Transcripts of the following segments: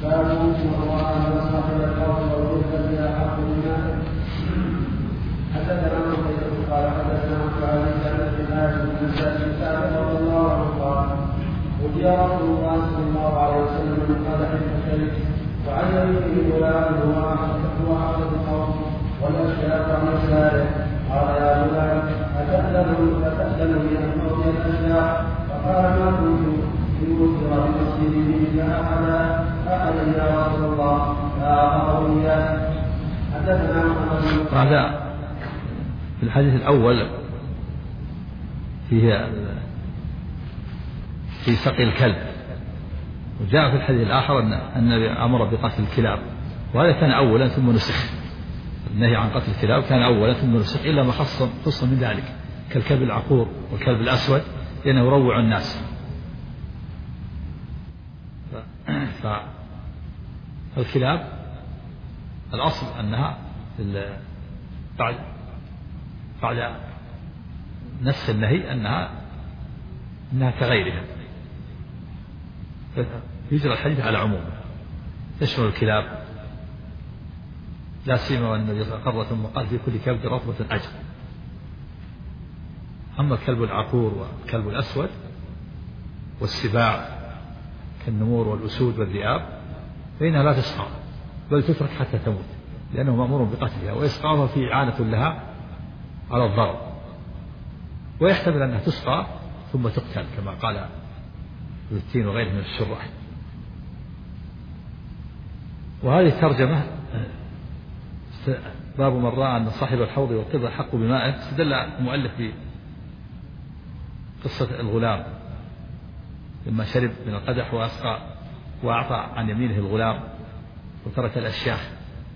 باب وأن صاحب الحوض والرزق بلا حق منه. حدثنا محمد قال حدثنا عن سعد بن عاصم بن سعد رضي الله عنه قال أتي رسول الله صلى الله عليه وسلم من قال حلف وعن يمينه غلام هو أحد القوم والأشياء عن يساره قال يا غلام أتأذن لي أن أعطي الأشياء؟ فقال ما كنت لأوثر بمسجدي إلا أحدا يا رسول الله فأعطاه إياه. حدثنا محمد. هذا في الحديث الأول في سقي الكلب، وجاء في الحديث الآخر أن النبي أمر بقتل الكلاب، وهذا كان أولا ثم نسخ. النهي عن قتل الكلاب كان أولا ثم نسخ إلا ما خص من ذلك كالكلب العقور والكلب الأسود لأنه يروع الناس. فالكلاب الأصل أنها بعد نسخ النهي أنها كغيرها، يجرى الحديث على عمومه تشمل الكلاب لا سيما وأن النبي صلى الله عليه وسلم قال في كل كلب رطبة أجر. أما الكلب العقور والكلب الأسود والسباع كالنمور والأسود والذئاب فإنها لا تسقى بل تترك حتى تموت لأنه مأمور بقتلها، وإسقاطها في إعانة لها على الضرر، ويحتمل أنها تسقى ثم تقتل كما قال ابن التين وغيره من الشراح. وهذه الترجمة باب من رأى أن صاحب الحوض والقبر حق بمائه استدل المؤلف بقصة الغلام لما شرب من القدح وأسقى وأعطى عن يمينه الغلام وترك الأشياخ.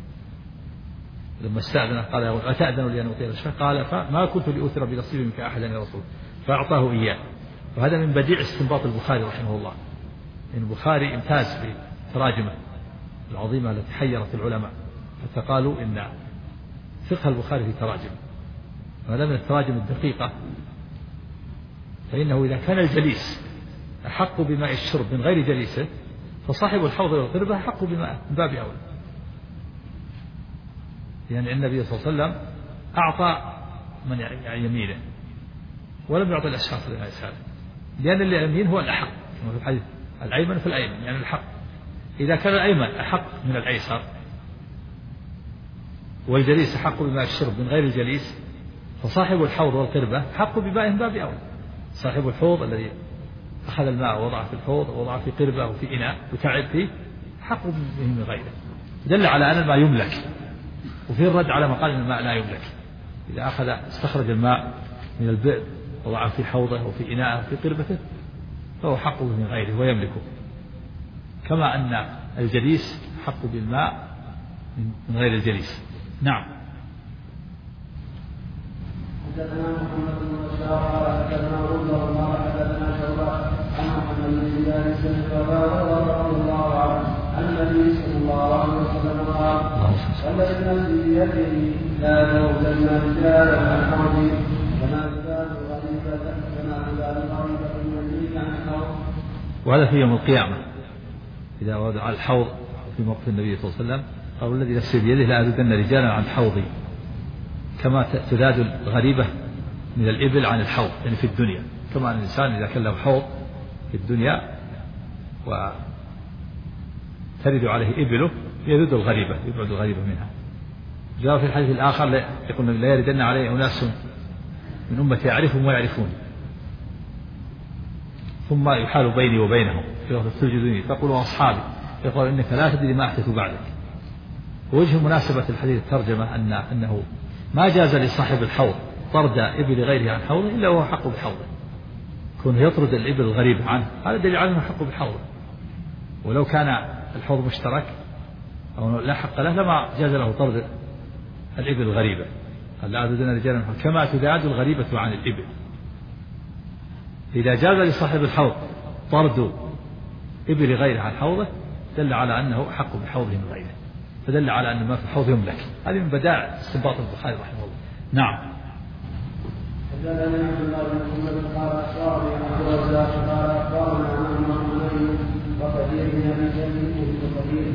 لما استأذن قال أتأذن لي أن أعطي الأشياخ؟ قال فما كنت لأوثر بنصيب منك أحدا يا رسول، فأعطاه إياه. وهذا من بديع استنباط البخاري رحمه الله، إن البخاري امتاز بتراجمه العظيمة التي حيرت العلماء حتى قالوا إن فقه البخاري في تراجم، وهذا من التراجم الدقيقة. فإنه إذا كان الجليس أحق بماء الشرب من غير جليسه فصاحب الحوض والقربة أحق بماء من باب أولى. يعني النبي صلى الله عليه وسلم أعطى من يمينه ولم يعطي الأشخاص الذين يسأله، لأن اللي يمين هو الأحق كما في الحديث الأيمن في الأيمن يعني الحق. إذا كان الأيمن أحق من الأيسر والجليس أحق بماء الشرب من غير الجليس فصاحب الحوض والقربة حق بماء من باب أولى. صاحب الحوض الذي أخذ الماء ووضعه في الحوض ووضعه في قربة أو في إناء وتعب فيه حق به من غيره، دل على أن الماء يملك. وفي الرد على ما قال أن الماء لا يملك، إذا استخرج الماء من البئر وضعه في حوضه وفي إناءه وفي قربته فهو حق به من غيره ويملكه، كما أن الجليس حق بالماء من غير الجليس. نعم. حدثنا محمد بن بشار حدثنا عمر الله حدثنا شعبة عن محمد بن زياد رضي الله عنه عن النبي صلى الله عليه وسلم قال والذي نفسي بيده لا توزن رجالا عن حوضي كما تزال الغريبة من يمين عن الحوض. وهذا في يوم القيامة إذا وضع الحوض في موقف النبي صلى الله عليه وسلم قال والذي نفسي بيده لا أزدن رجالا عن حوضي كما تزاد الغريبة من الإبل عن الحوض، يعني في الدنيا كما أن الإنسان إذا كان له حوض في الدنيا وترد عليه إبله يزد الغريبة يبعد الغريبة منها. جاء في الحديث الآخر يقول لا يردن عليه أناس من أمتي يعرفهم ويعرفون ثم يحال بيني وبينهم فيسجدوني فقول أصحابي يقول إنك لا تدري ما أحدث بعدك. ووجه مناسبة الحديث الترجمة أنه ما جاز لصاحب الحوض طرد إبل غيره عن حوضه إلا وهو حق بحوضه، كونه يطرد الإبل الغريبة عنه هذا دليل على أنه حق بحوضه. ولو كان الحوض مشترك أو لا حق له لما جاز له طرد الإبل الغريبة. لا أزدن رجالا كما تزاد الغريبة عن الإبل. إذا جاز لصاحب الحوض طرد إبل غيره عن حوضه دل على أنه حق بحوضه من غيره، فدل على أن ما في الحوض يملك. هذه من بدائع استنباط البخاري رحمه الله. نعم. حدثنا عبد الله بن محمد قال اخبرني عبد الرزاق قال اخبرنا عن محمد وكثير من ابي سعيد وكثير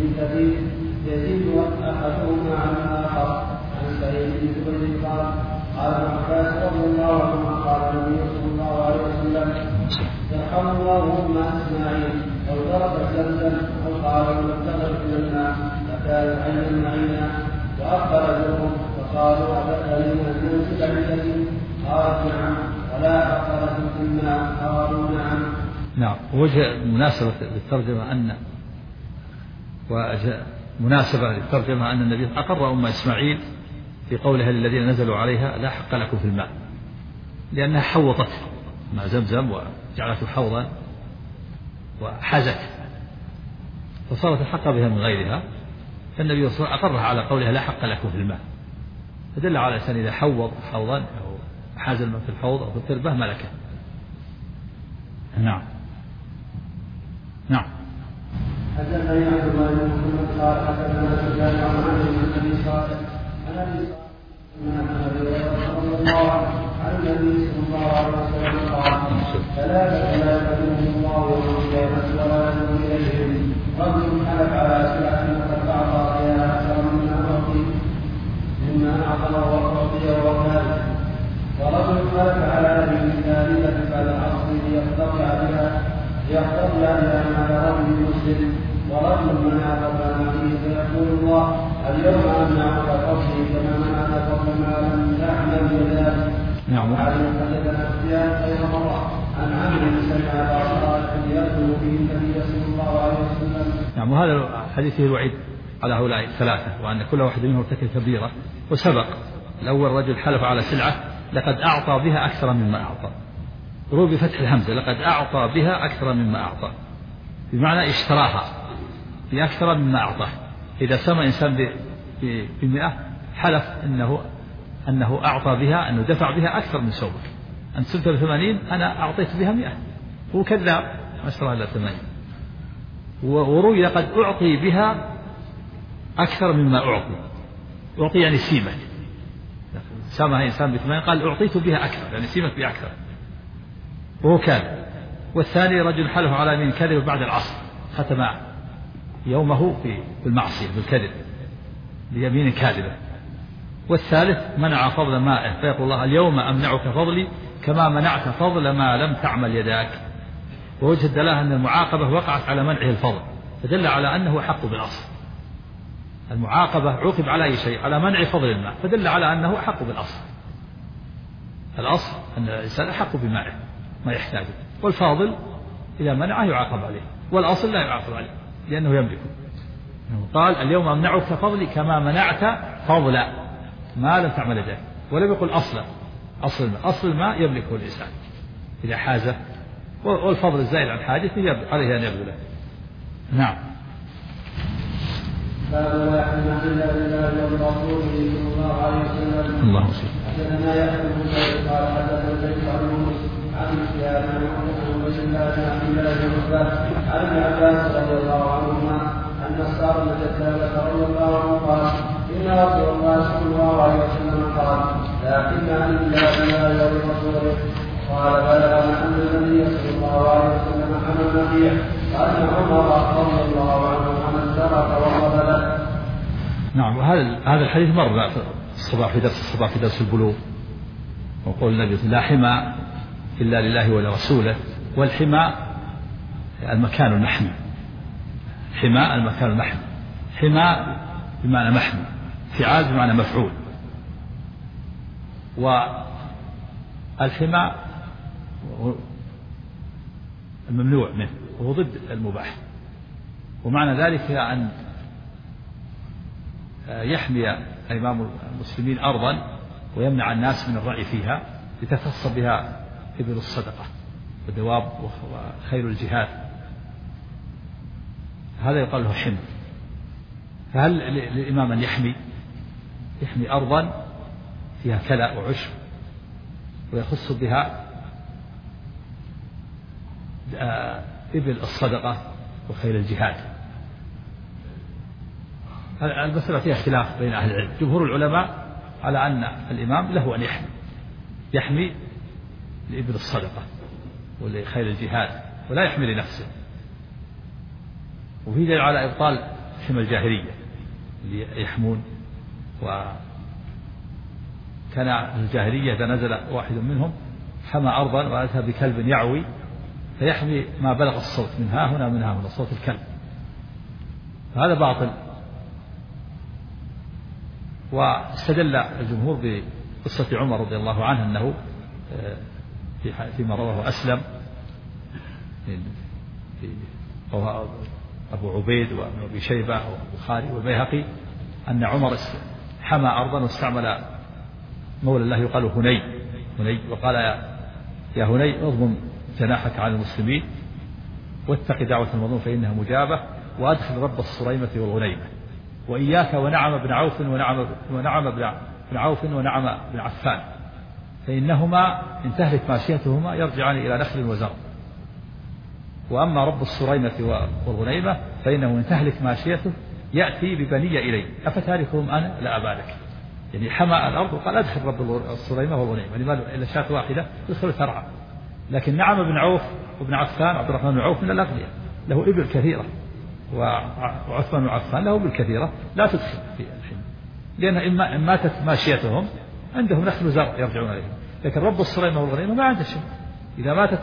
أحدهما عن الآخر. عن سعيد بن جبير قال قال ابن عباس رضي الله عنهما قال النبي صلى الله عليه وسلم يرحم الله أم إسماعيل لو ضربت زمزم أو قال لو ابتغت من الماء فكان عينا عينا. وأخبر جرهم فقالوا أبدا منزل بعيدة؟ قالت نعم. ولا أخبرت مما قالوا نعم. نعم. وجه مناسبة للترجمة مناسبة للترجمة أن النبي أقر أم إسماعيل في قولها للذين نزلوا عليها لا حق لكم في الماء، لأنها حوطت مع زمزم وجعلته حوضا وحازت فصارت الحق بها من غيرها، فالنبي صلى الله عليه وسلم أقرها على قولها لا حق لكم في الماء، فدل على أن إذا حوض حوضا أو حاز الماء في الحوض أو في القربة ملكه. نعم. نعم. حدثني عبد الله بن محمد قال حدثنا سفيان عن عمرو بن ابي صالح عن ابي هريره رضي الله عنه عن النبي صلى الله عليه وسلم قال ثلاثه لا يكلمهم الله يوم القيامه ولا ينظر اليهم رجل حلف على سلعه فقد اعطى فيها اكثر مما اعطى وأعطي وكان، ورجل حلف على ابي ثالثه بعد العصر ليقتطع بها مال رجل مسلم، ورجل منع فضل فيه فيقول الله اليوم امنعك فضلي كما منعت فضل ما لم تعمل بذلك. نعم. حدثنا سفيان غير مره عن عمرو سمع بعض صالح يدخل به النبي صلى الله عليه وسلم. نعم. وهذا الحديث فيه الوعيد على هؤلاء الثلاثه، وان كل واحد منهم ارتكب كبيره. وسبق الاول رجل حلف على سلعه لقد اعطى بها اكثر مما اعطى، روي بفتح الهمزه لقد اعطى بها اكثر مما اعطى، بمعنى اشتراها بأكثر مما أعطاه. إذا سمى إنسان ب100 حلف أنه أعطى بها، أنه دفع بها أكثر من سومك، أنت سمت ب80 أنا أعطيت بها 100، هو كذاب ما اشتراها إلا 80. وروي لقد أعطي بها أكثر مما أعطي يعني سيمك، سامها إنسان ب80 قال أعطيت بها أكثر يعني سيمك بأكثر وهو كاذب. والثاني رجل حلف على يمين كذب بعد العصر ختم يومه في المعصية بالكذب بيمين كاذبة. والثالث منع فضل مائه فيقول الله اليوم أمنعك فضلي كما منعت فضل ما لم تعمل يداك. ووجه الدلالة أن المعاقبة وقعت على منعه الفضل، فدل على أنه حق بالأصل. المعاقبة عوقب على أي شيء؟ على منع فضل الماء، فدل على أنه حق بالأصل. الأصل أن الإنسان حق بمائه ما يحتاجه، والفاضل إذا منعه يعاقب عليه، والأصل لا يعاقب عليه لأنه يملكه. قال اليوم أمنعك فضلي كما منعت فضل ما لم تعمل يداك، ولم يقل أصل الماء يملكه الإنسان إذا حازه، والفضل الزائل عن حاجته عليه أن يبذله. نعم. باب لا يحمل الا بالله وبرسوله صلى الله عليه وسلم. الله وسلم. حدثنا يحيى بن زيد قال حدثنا زيد عن يونس عن سفيان عن عبيد الله بن عبد الله بن عباس عن ابن عباس رضي الله عنهما ان الصار بن جدالة رضي الله عنه قال ان رسول الله صلى الله عليه وسلم قال لا حمل الا بالله وبرسوله. قال بلغنا ان النبي صلى الله عليه وسلم حمل فيه وان عمر رضي الله عنه حمل ترك وقبل له. نعم. هذا الحديث مر في الصباح في درس البلوغ، وقول النبي لا حمى إلا لله ولرسوله، والحمى المكان المحمي، حمى المكان المحمي، حمى بمعنى محمي، فعال بمعنى مفعول، والحمى الممنوع منه وهو ضد المباح. ومعنى ذلك أن يحمي إمام المسلمين أرضا ويمنع الناس من الرعي فيها لتخص بها إبل الصدقة ودواب وخيل الجهاد، هذا يقال له حمى. فهل للإمام أن يحمي أرضا فيها كلأ وعشب ويخص بها إبل الصدقة وخيل الجهاد؟ المسألة فيها اختلاف بين أهل العلم. جمهور العلماء على أن الإمام له أن يحمي لإبل الصدقة ولخيل الجهاد ولا يحمي لنفسه، وفي دليل على إبطال حمى الجاهلية، ليحمون. وكان الجاهلية إذا نزل واحد منهم حمى أرضا وأتى بكلب يعوي فيحمي ما بلغ الصوت من ها هنا من ها هنا صوت الكلب، هذا باطل. واستدل الجمهور بقصة عمر رضي الله عنه أنه فيما رواه أسلم أبو عبيد وأبي شيبة والبخاري والبيهقي أن عمر حمى أرضا واستعمل مولى الله يقال هني وقال يا هني اضمم جناحك على المسلمين واتق دعوة المظلوم فإنها مجابة وأدخل رب الصريمة والغنيمة وإياك ونعم بن عوف ونعم بن عوف ونعم بن عفان فإنهما إن تهلك ماشيتهما يرجعان إلى نخل وزرع، وأما رب الصريمة والغنيمة فإنه إن تهلك ماشيته يأتي ببنية إليه أفتاركهم أنا لا أبالك. يعني حمى الأرض وقال أدخل رب الصريمة والغنيمة لماذا إلا شاة واحدة تدخل ترعى. لكن نعم بن عوف وابن عفان عبد الرحمن بن عوف من الأغنياء له إبل كثيرة وعثمان بن عفان له إبل كثيرة لا تدخل في الحين لأن إن ماتت ماشيتهم عندهم نخل زرع يرجعون إليه. لكن رب الصريمة والغنيمة ما عنده شيء، إذا ماتت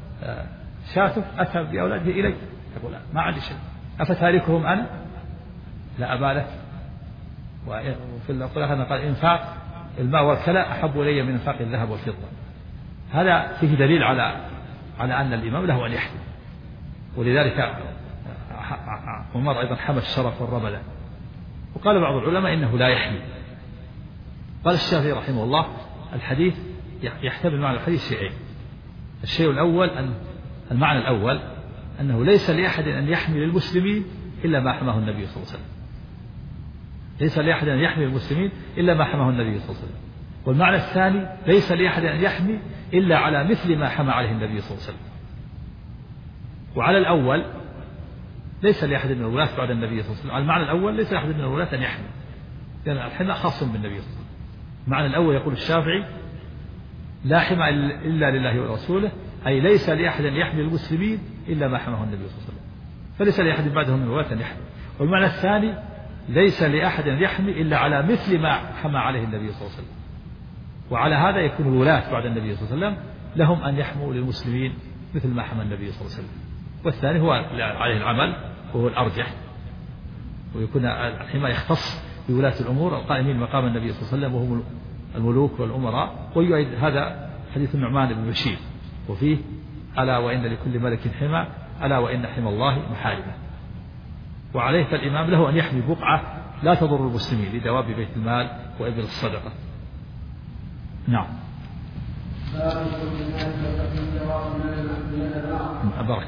شاته أتى بأولاده إليه يقول ما عندي شيء أفتاركهم أنا لا أبالك. وفي القرآن قال إنفاق الماء والكلى أحب إلي من إنفاق الذهب والفضة. هذا فيه دليل على أن الإمام له أن يحمي، ولذلك عمر أيضا حمى الشرف والرملة. وقال بعض العلماء إنه لا يحمي. قال الشافعي رحمه الله الحديث يحتمل معنى الحديث شيئين. الشيء الأول أن المعنى الأول أنه ليس لأحد أن يحمي للمسلمين إلا ما حماه النبي صلى الله عليه وسلم، ليس لأحد أن يحمي للمسلمين إلا ما حماه النبي صلى الله عليه وسلم. والمعنى الثاني ليس لأحد أن يحمي إلا على مثل ما حمى عليه النبي صلى الله عليه وسلم. وعلى الأول ليس لأحد من الولاة بعد النبي صلى الله عليه وسلم، على المعنى الأول ليس لأحد من الولاة أن يحمي لأن الحماء خاص بالنبي صلى الله عليه وسلم. المعنى الأول يقول الشافعي لا حمى إلا لله ورسوله، أي ليس لأحد أن يحمي المسلمين إلا ما حماه النبي صلى الله عليه وسلم، فليس لأحد بعدهم من الولاة أن يحمي. والمعنى الثاني ليس لأحد أن يحمي إلا على مثل ما حمى عليه النبي صلى الله عليه وسلم. وعلى هذا يكون الولاة بعد النبي صلى الله عليه وسلم لهم أن يحموا للمسلمين مثل ما حمى النبي صلى الله عليه وسلم. والثاني هو عليه العمل وهو الأرجح، ويكون الحماية يختص بولاة الأمور القائمين مقام النبي صلى الله عليه وسلم وهم الملوك والأمراء. ويؤيد هذا حديث النعمان بن بشير وفيه ألا وإن لكل ملك حمى ألا وإن حمى الله محارمه. وعليه فالإمام له أن يحمي بقعة لا تضر المسلمين لدواب بيت المال وإبل الصدقة. نعم. أبارك.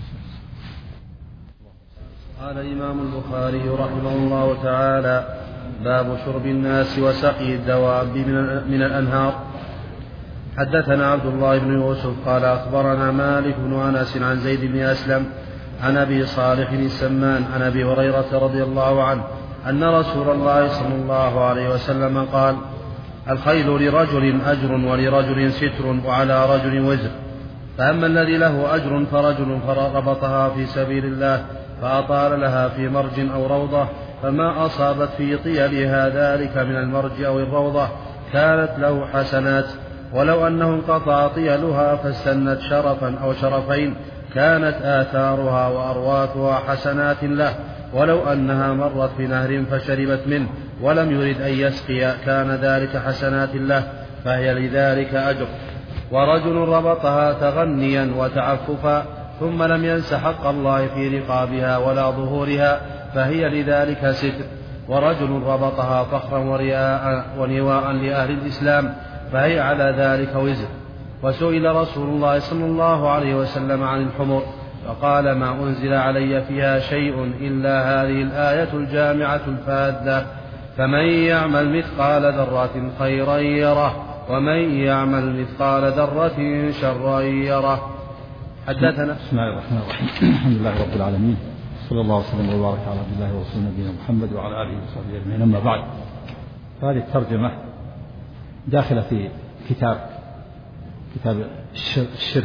قال الإمام البخاري رحمه الله تعالى باب شرب الناس وسقي الدواب من الأنهار. حدثنا عبد الله بن يوسف قال أخبرنا مالك بن أنس عن زيد بن أسلم عن أبي صالح السمان عن أبي هريرة رضي الله عنه أن رسول الله صلى الله عليه وسلم قال الخيل لرجل أجر ولرجل ستر وعلى رجل وزر، فأما الذي له أجر فرجل ربطها في سبيل الله فأطال لها في مرج أو روضة فما أصابت في طيلها ذلك من المرج أو الروضة كانت له حسنات، ولو أنه انقطع طيلها فاستنت شرفا أو شرفين كانت آثارها وأرواثها حسنات له، ولو أنها مرت بنهر فشربت منه ولم يرد أن يسقي كان ذلك حسنات له فهي لذلك أجر. ورجل ربطها تغنيا وتعففا ثم لم ينس حق الله في رقابها ولا ظهورها فهي لذلك ستر. ورجل ربطها فخرا ورياء ونواء لأهل الإسلام فهي على ذلك وزر. وسئل رسول الله صلى الله عليه وسلم عن الحمر فقال ما أنزل علي فيها شيء إلا هذه الآية الجامعة الفاذة فمن يعمل مثقال ذرة خيرا يره ومن يعمل مثقال ذرة شرا يره. حدثنا. بسم الله الرحمن الرحيم. الحمد لله رب العالمين، صلى الله وسلم وبارك على عبد الله ورسوله نبينا محمد وعلى آله وصحبه أجمعين. أما بعد، هذه الترجمة داخلة في كتاب الشرب،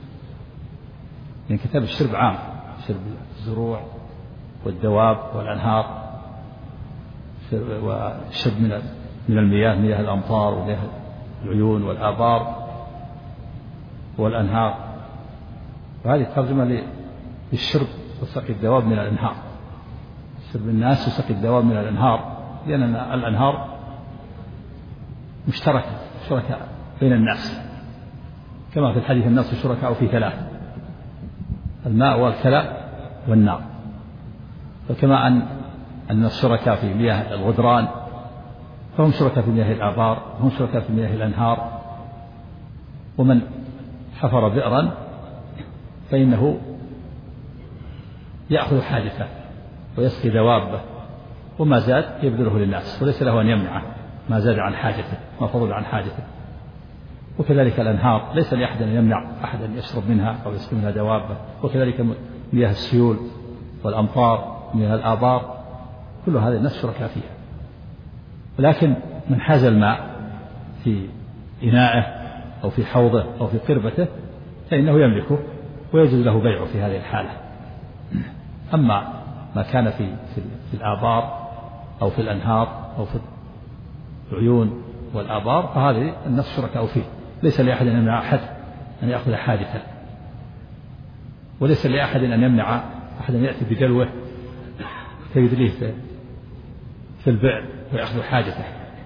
يعني كتاب الشرب عام، شرب الزروع والدواب والأنهار، والشرب من المياه، مياه الأمطار ومياه العيون والآبار والأنهار. وهذه ترجمة للشرب وسقي الدواب من الأنهار، شرب الناس وسقي الدواب من الأنهار، لأن الأنهار مشتركة بين الناس، كما في الحديث الناس شركاء في ثلاث: الماء والكلى والنار. فكما أن الناس شركاء في مياه الغدران، فهم شركاء في مياه الآبار، هم شركاء في مياه الأنهار. ومن حفر بئرا فإنه يأخذ حاجته ويسقي دوابه، وما زاد يبذله للناس، وليس له أن يمنعه ما زاد عن حاجته، ما فضل عن حاجته. وكذلك الأنهار ليس لأحد أن يمنع أحد أن يشرب منها أو يسقي منها دوابه. وكذلك مياه السيول والأمطار، مياه الآبار، كل هذه الناس شركاء فيها. ولكن من حاز الماء في إنائه أو في حوضه أو في قربته فإنه يملكه ويجوز له بيعه في هذه الحالة. أما ما كان في الآبار أو في الأنهار أو في العيون والآبار فهذه الناس شركاء فيه، ليس لأحد أن يمنع أحد أن يأخذ حاجته، وليس لأحد أن يمنع أحد أن يأتي بدلوه فيدليه في البئر ويأخذ حاجته.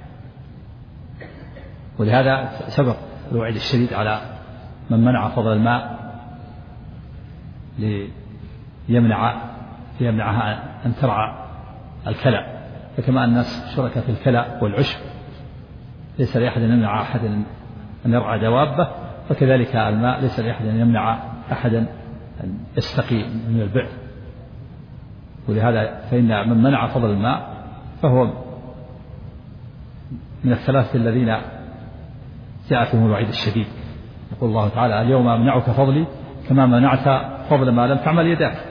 ولهذا سبق الوعيد الشديد على من منع فضل الماء ليمنعها أن ترعى الكلى. فكما الناس شركاء في الكلى والعشب، ليس لأحد أن يمنع أحد أن يرعى دوابه، فكذلك الماء ليس لأحد أن يمنع أحدا أن يستقي من البئر. ولهذا فإن من منع فضل الماء فهو من الثلاثة الذين جاء فيهم الوعيد الشديد. يقول الله تعالى: اليوم أمنعك فضلي كما منعت فضل ما لم تعمل يداك.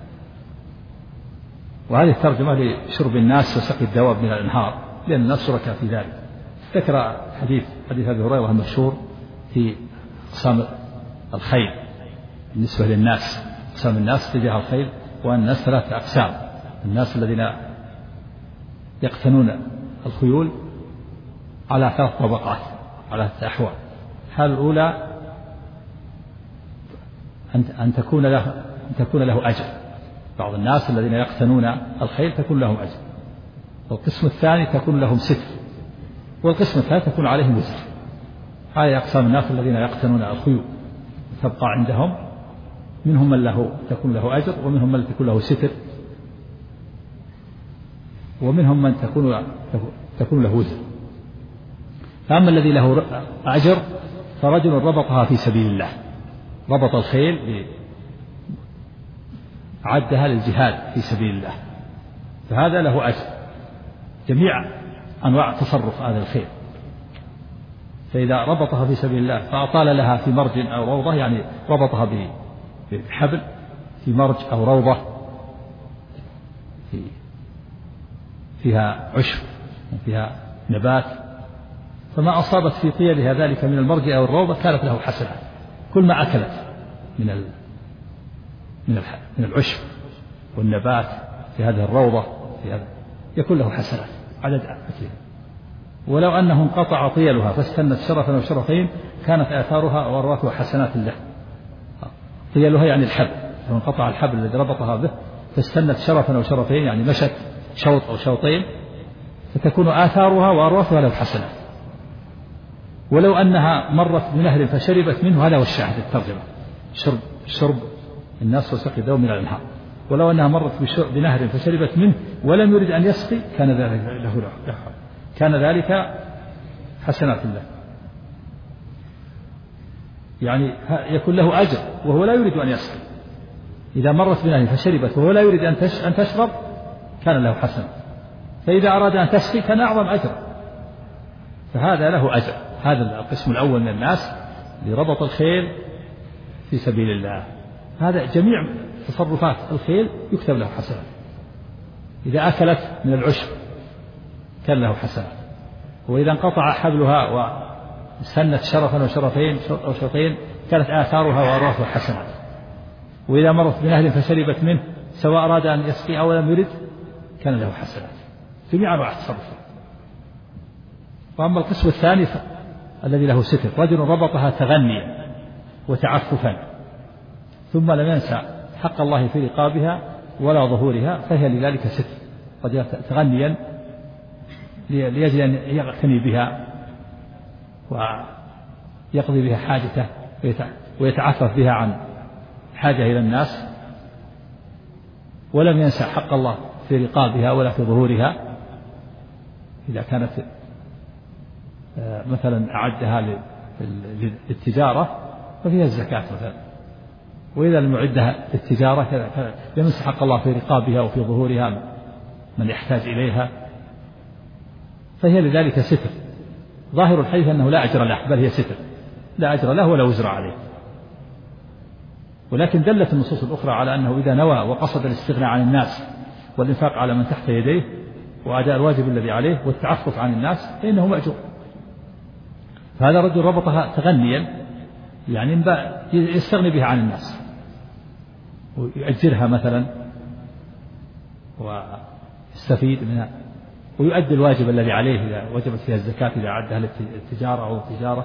وهذه الترجمة لشرب الناس وسقي الدواب من الأنهار، لأن الناس شركاء في ذلك. ذكر حديث أبي هريرة المشهور في أقسام الخيل بالنسبة للناس، أقسام الناس تجاه الخيل، وأن الناس ثلاثة أقسام: الناس الذين يقتنون الخيول على ثلاث طبقات، على ثلاث أحوال. الحالة الأولى أن تكون له أجر. بعض الناس الذين يقتنون الخيل تكون لهم أجر. والقسم الثاني تكون لهم ستر. والقسم الثالث تكون عليهم وزر. هذه أقسام الناس الذين يقتنون الخيول تبقى عندهم، منهم من تكون له أجر، ومنهم من تكون له ستر، ومنهم من تكون له وزر. فأما الذي له أجر فرجل ربطها في سبيل الله، ربط الخيل أعدها للجهاد في سبيل الله، فهذا له أجر جميع أنواع تصرف هذا الخيل. فإذا ربطها في سبيل الله فأطال لها في مرج أو روضة، يعني ربطها بحبل في مرج أو روضة فيها عشب وفيها نبات، فما أصابت في طيلها ذلك من المرج أو الروضة كانت له حسنة. كل ما أكلت من العشب والنبات في هذه الروضة في هذا يكون له حسنات عدد أكلها. ولو أنه انقطع طيلها فاستنت شرفا أو شرفين كانت آثارها وأرواثها حسنات له. طيلها يعني الحبل، لو انقطع الحبل الذي ربطها به فاستنت شرفا أو شرفين يعني مشت شوط أو شوطين فتكون آثارها وأرواثها له حسنات. ولو أنها مرت بنهر فشربت منه، هذا هو الشاهد الترجمة، شرب الناس وسقي الدواب من الأنهار. ولو أنها مرت بنهر فشربت منه ولم يرد أن يسقي كان ذلك حسنات الله، يعني يكون له أجر وهو لا يريد أن يسقي. إذا مرت بنهر فشربت وهو لا يريد أن تشرب كان له حسنة، فإذا أراد أن تسقي كان أعظم أجر، فهذا له أجر. هذا القسم الأول من الناس لربط الخيل في سبيل الله، هذا جميع تصرفات الخيل يكتب له حسنة. إذا أكلت من العشب كان له حسنة، وإذا انقطع حبلها وسنت شرفا وشرفين أو شرطين كانت آثارها وأرواثها حسنات. وإذا مرت بنهر فشربت منه سواء أراد أن يسقي أو لم يرد كان له حسنات. جميع أنواع التصرفات. وأما القسم الثاني الذي له ستر، رجل ربطها تغنيا وتعففا ثم لم ينسى حق الله في رقابها ولا ظهورها، فهي لذلك ستر. قد تغنيا لأجل أن يغتني بها ويقضي بها حاجته ويتعفف بها عن حاجة إلى الناس، ولم ينسى حق الله في رقابها ولا في ظهورها. إذا كانت مثلا أعدها للتجارة ففيها الزكاة مثلا، وإذا لم يعدها للتجارة كذا ينسى حق الله في رقابها وفي ظهورها من يحتاج إليها، فهي لذلك ستر. ظاهر الحديث أنه لا أجر له، بل هي ستر، لا أجر له ولا وزر عليه. ولكن دلت النصوص الأخرى على أنه إذا نوى وقصد الاستغناء عن الناس والإنفاق على من تحت يديه وأداء الواجب الذي عليه والتعفف عن الناس فإنه مأجور. فهذا الرجل ربطها تغنيا، يعني يستغني بها عن الناس ويؤجرها مثلا ويستفيد منها ويؤدي الواجب الذي عليه إذا وجبت فيها الزكاة، إذا عدها للتجارة أو التجارة،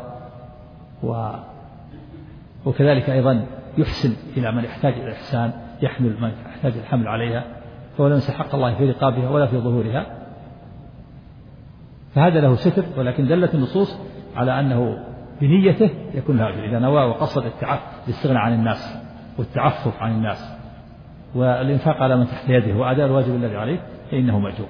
وكذلك أيضا يحسن إلى من يحتاج إلى الإحسان، يحمل من يحتاج الحمل عليها، فهو لا ينسى حق الله في رقابها ولا في ظهورها، فهذا له ستر. ولكن دلت النصوص على أنه بنيته يكون له أجر إذا نوى وقصد الاستغناء عن الناس والتعفف عن الناس والإنفاق على من تحت يده وأداء الواجب الذي عليه فإنه مأجور.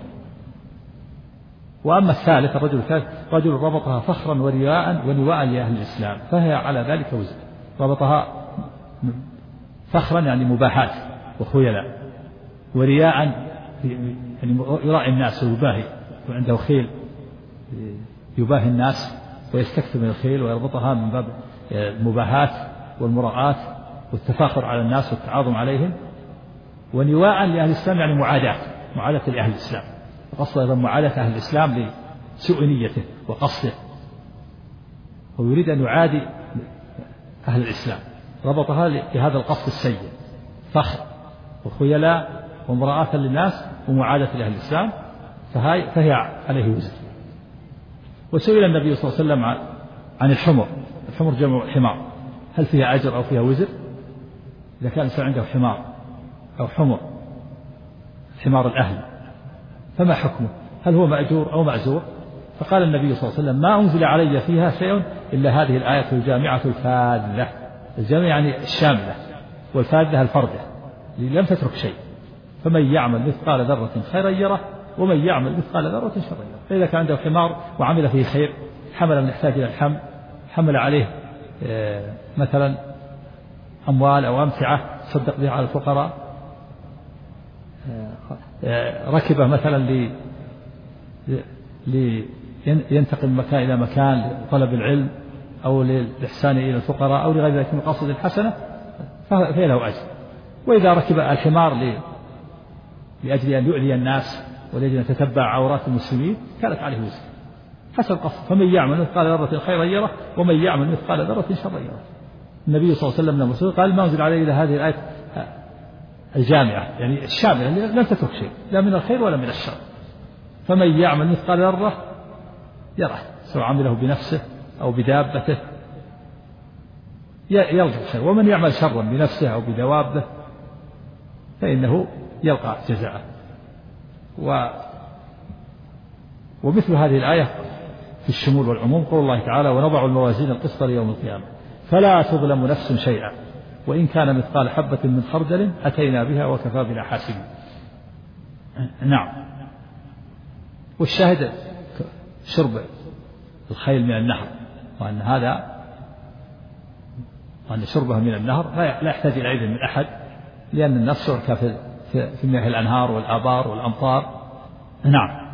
وأما الثالث، الرجل الثالث رجل ربطها فخرا ورياء ونواء لأهل الإسلام، فهي على ذلك وزر. ربطها فخرا يعني مباحات وخيلاء، ورياء يعني يراعي الناس ويباهي، وعنده خيل يباهي الناس ويستكثر من الخيل ويربطها من باب المباهات والمراعاة والتفاخر على الناس والتعاظم عليهم. ونواء لأهل الإسلام يعني معاداة لأهل الإسلام، وقصد أيضا معاداة أهل الإسلام لسوء نيته وقصده، هو يريد أن يعادي أهل الإسلام، ربطها لهذا القصد السيء، فخر وخيلاء ومراءة للناس ومعاداة لأهل الإسلام، فهي عليه وزر. وسئل النبي صلى الله عليه وسلم عن الحمر جمع حمار، هل فيها أجر أو فيها وزر؟ إذا كان الإنسان عنده حمار أو حمر، حمار الأهل، فما حكمه؟ هل هو مأجور أو معزور؟ فقال النبي صلى الله عليه وسلم ما أنزل علي فيها شيء إلا هذه الآية الجامعة الفاذة. الجامعة يعني الشاملة، والفاذة الفردة لم تترك شيء. فمن يعمل مثقال ذرة خيرا يره ومن يعمل مثقال ذرة شرا يره. فإذا كان عنده حمار وعمل فيه خير، حمل من يحتاج إلى الحمل، حمل عليه مثلا أموال أو أمتعة صدق بها على الفقراء، ركبه مثلا لينتقل من مكان إلى مكان لطلب العلم أو للإحسان إلى الفقراء أو لغير ذلك من مقاصد الحسنة، فهي له أجر. وإذا ركب الحمار لأجل أن يؤذي الناس ولأجل أن يتتبع عورات المسلمين كانت عليه وزر حسب القصد. فمن يعمل مثقال ذرة خيرا يره ومن يعمل مثقال ذرة شرا يره. النبي صلى الله عليه وسلم لما قال ما أنزل عليه إلى هذه الآية الجامعة يعني الشاملة لم تترك شيء لا من الخير ولا من الشر. فمن يعمل مثقال ذرة يره، سواء عمله بنفسه أو بدابته يلقى الخير، ومن يعمل شرا بنفسه أو بدوابه فإنه يلقى جزاءه. ومثل هذه الآية في الشمول والعموم قول الله تعالى ونضع الموازين القسط ليوم القيامة فلا تظلم نفس شيئا وإن كان مثقال حبة من خردل أتينا بها وكفى بنا حاسبين. نعم. والشاهد شرب الخيل من النهر، وأن شربه من النهر لا يحتاج إلى إذن من أحد، لأن الناس شركة في مياه الأنهار والآبار والأمطار. نعم.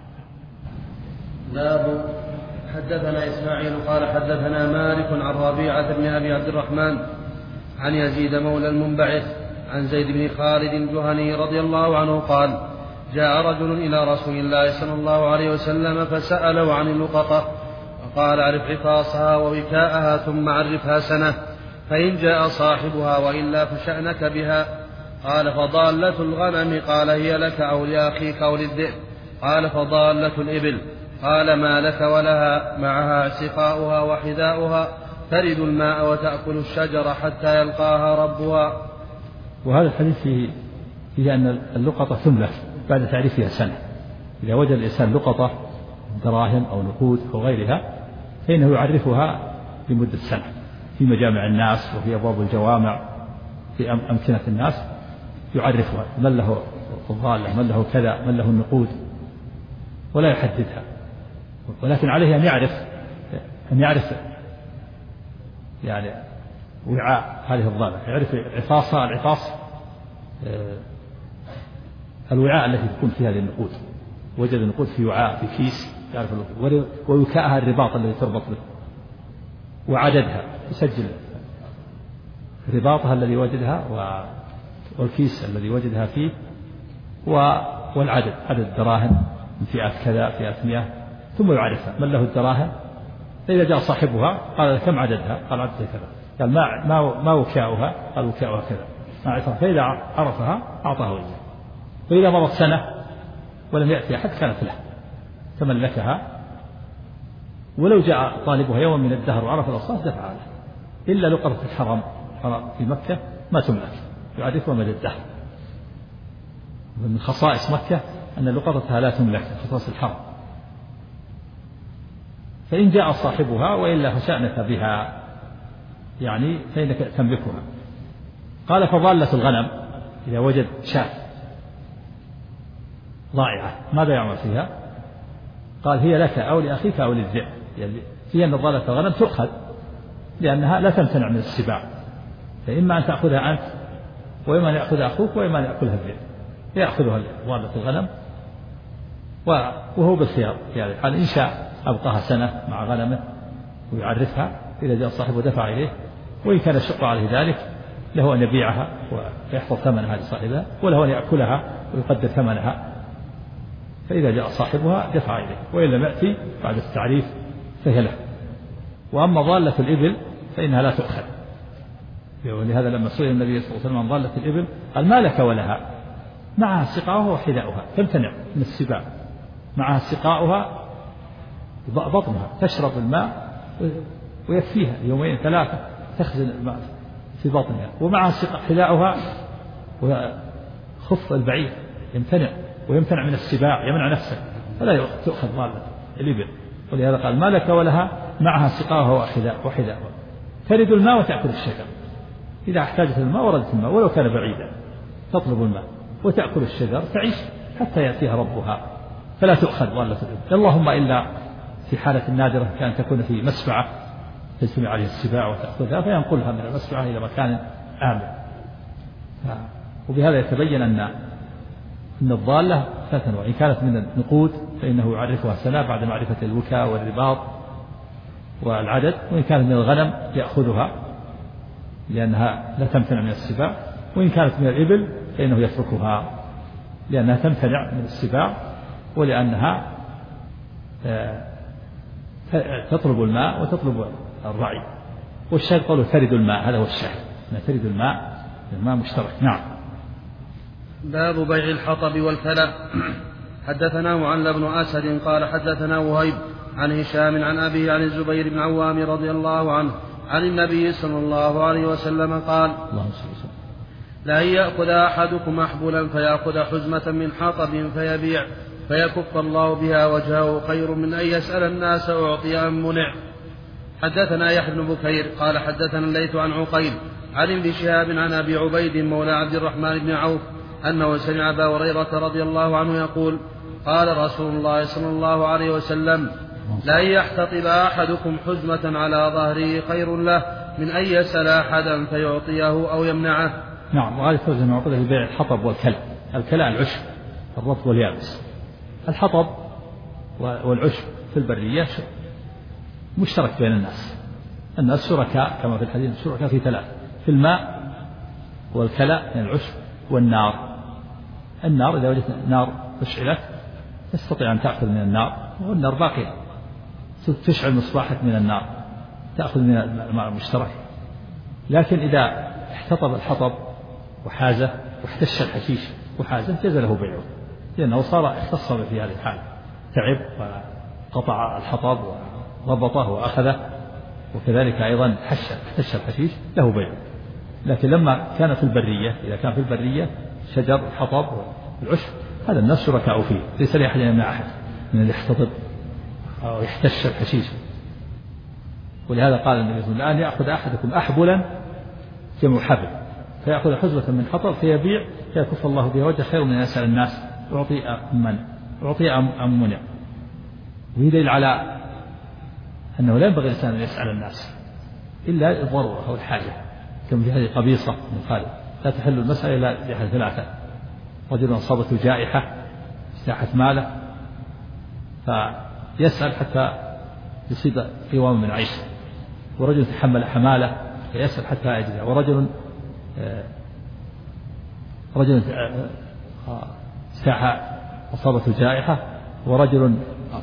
باب حدثنا إسماعيل قال حدثنا مالك عن ربيعة بن أبي عبد الرحمن عن يزيد مولى المنبعث عن زيد بن خالد الجهني رضي الله عنه قال جاء رجل إلى رسول الله صلى الله عليه وسلم فسأله عن اللقطة وقال اعرف عفاصها ووكاءها ثم عرفها سنة فإن جاء صاحبها وإلا فشأنك بها. قال فضالة الغنم قال هي لك أو لأخيك أو للذئب قال فضالة الإبل. قال ما لك ولها معها سقاؤها وحذاؤها ترد الماء وتأكل الشجر حتى يلقاها ربها. وهذا الحديث فيه أن اللقطة تملك بعد تعريفها سنة. إذا وجد الإنسان لقطة دراهم أو نقود أو غيرها فإنه يعرفها لمدة سنة في مجامع الناس وفي أبواب الجوامع في أمكنة الناس، يعرفها من له الضالة من له كذا من له النقود، ولا يحددها، ولكن عليه أن يعرف يعني وعاء هذه الضالة، يعرف عفاصها العفاص الوعاء التي تكون فيها هذه النقود. وجد النقود في وعاء في كيس يعرف النقود، ووكاءها الرباط الذي تربط به، وعددها يسجل رباطها الذي وجدها والكيس الذي وجدها فيه والعدد، عدد الدراهم من فئات كذا فئات 100، ثم يعرفها من له الدراهم. فإذا جاء صاحبها قال كم عددها؟ قال عددها كذا. قال ما وكاؤها؟ قال وكاؤها كذا. فإذا عرفها أعطاها إياه. وإذا مرت سنة ولم يأتي أحد كانت له تملكها، ولو جاء طالبها يوم من الدهر وعرف الأصناف دفع له، إلا لقطة الحرم في مكة ما تملك، يعرفها مدى الدهر. من خصائص مكة أن لقطتها لا تملك، خصائص الحرم. فإن جاء صاحبها وإلا فشأنك بها يعني فإنك تملكها. قال فضالة الغنم إذا وجد شاة ضائعة ماذا يعمل فيها؟ قال هي لك أو لأخيك أو للذئب. يعني هي أن ضالة الغنم تؤخذ لأنها لا تمتنع من السباع، فإما أن تأخذها أنت وإما أن يأخذها أخوك وإما أن يأكلها الذئب. يأخذها ضالة الغنم وهو بالخيار يعني حال إن شاء أبقاها سنة مع غنمه ويعرفها، إذا جاء صاحبه دفع إليه، وإن كان الشق عليه ذلك له أن يبيعها ويحفظ ثمنها لصاحبها، وله أن يأكلها ويقدر ثمنها، فإذا جاء صاحبها دفع إليه، وإن لم يأتي بعد التعريف فهي له. وأما ضالة الإبل فإنها لا تؤخذ، ولهذا لما سئل النبي صلى الله عليه وسلم عن ضالة الإبل قال ما لك ولها؟ معها سقاؤها وحذاؤها، تمتنع من السباع، معها سقاؤها بطنها تشرب الماء ويكفيها يومين 3 تخزن الماء في بطنها، ومعها حذاؤها وخف البعير يمتنع ويمتنع من السباع، يمنع نفسه، فلا تؤخذ ضالة الإبل. ولهذا قال ما لك ولها معها سقاؤها وحذاؤها ترد الماء وتأكل الشجر. إذا احتاجت الماء وردت الماء ولو كان بعيدا، تطلب الماء وتأكل الشجر تعيش حتى يأتيها ربها، فلا تؤخذ ضالة الإبل. اللهم إلا في حالة نادرة كان تكون في مسبعة تجتمع عليها السباع وتأخذها فينقلها من المسبعة إلى مكان آمن. وبهذا يتبين أن الضالة ثلاثة، وإن كانت من النقود فإنه يعرفها سنة بعد معرفة الوكاء والرباط والعدد، وإن كانت من الغنم يأخذها لأنها لا تمتنع من السباع، وإن كانت من الإبل فإنه يتركها لأنها تمتنع من السباع ولأنها تطلب الماء وتطلب الرعي. والشاهد قوله ترد الماء، هذا هو الشاهد، ترد الماء، الماء مشترك. نعم. باب بيع الحطب والكلى. حدثنا معل بن أسد قال حدثنا وهيب عن هشام عن أبيه عن الزبير بن عوام رضي الله عنه عن النبي صلى الله عليه وسلم قال لأن يأخذ أحدكم أحبلا فيأخذ حزمة من حطب فيبيع فيكف الله بها وجهه خير من أن يسأل الناس أعطي أم منع. حدثنا يحيى بن بكير قال حدثنا الليث عن عقيل عن ابن شهاب عن أبي عبيد مولى عبد الرحمن بن عوف أنه سمع أبا هريرة رضي الله عنه يقول قال رسول الله صلى الله عليه وسلم لأن يحتطب أحدكم حزمة على ظهره خير له من أن يسأل أحدا فيعطيه أو يمنعه. نعم. وهذا الفوز معقوله في بيع الحطب والكلى. الكلى العشب الرطب واليابس. الحطب والعشب في البرية مشترك بين الناس شركاء كما في الحديث، شركاء في 3 في الماء والكلى من العشب والنار. النار إذا وجدت نار أشعلت تستطيع أن تأخذ من النار والنار باقية، تشعل مصباحك من النار تأخذ من الماء المشترك. لكن إذا احتطب الحطب وحازه واحتش الحشيش وحازه جاز له بيعه، لأنه صار اختص في هذه الحال، تعب وقطع الحطب وربطه وأخذه، وكذلك أيضا احتش الحشيش له بيع. لكن لما كان في البرية، إذا كان في البرية شجر الحطب والعشب هذا الناس شركاء فيه، ليس لأحد يمنع أحد من أن يحتطب أو يحتش الحشيش. ولهذا قال النبي صلى الله عليه وسلم: الآن يأخذ أحدكم أحبلا جمع حبل، فيأخذ حزبة من حطب فيبيع فيكف الله بها وجه، خير من أن يسأل الناس أعطي أم منع. ويدل على أنه لا ينبغي الإنسان أن يسأل الناس إلا الضرورة أو الحاجة، كما في هذه قبيصة من قال: لا تحل المسألة إلا لأحد ثلاثة: رجل أصابته جائحة استاحت ماله فيسأل حتى يصيب قوام من عيشه، ورجل تحمل حماله فيسأل حتى يجزع، ورجل أصابته جائحة، ورجل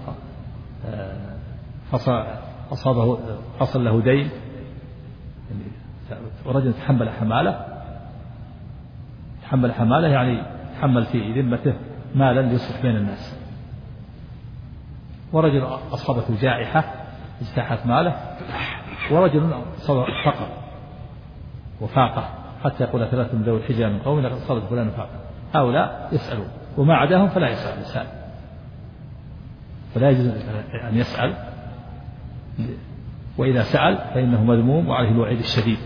حصل له دين، ورجل تحمل حماله يعني تحمل في ذمته مالا يصلح بين الناس، ورجل أصابته جائحة استاحت ماله، ورجل أصاب فقر وفاقة حتى يقول 3 من ذوي الحجة من قوم لقد أصابت فلان فاقة. هؤلاء يسألون، وما عداهم فلا يسأل الإنسان، فلا يجوز أن يسأل، وإذا سأل فإنه مذموم وعليه الوعيد الشديد.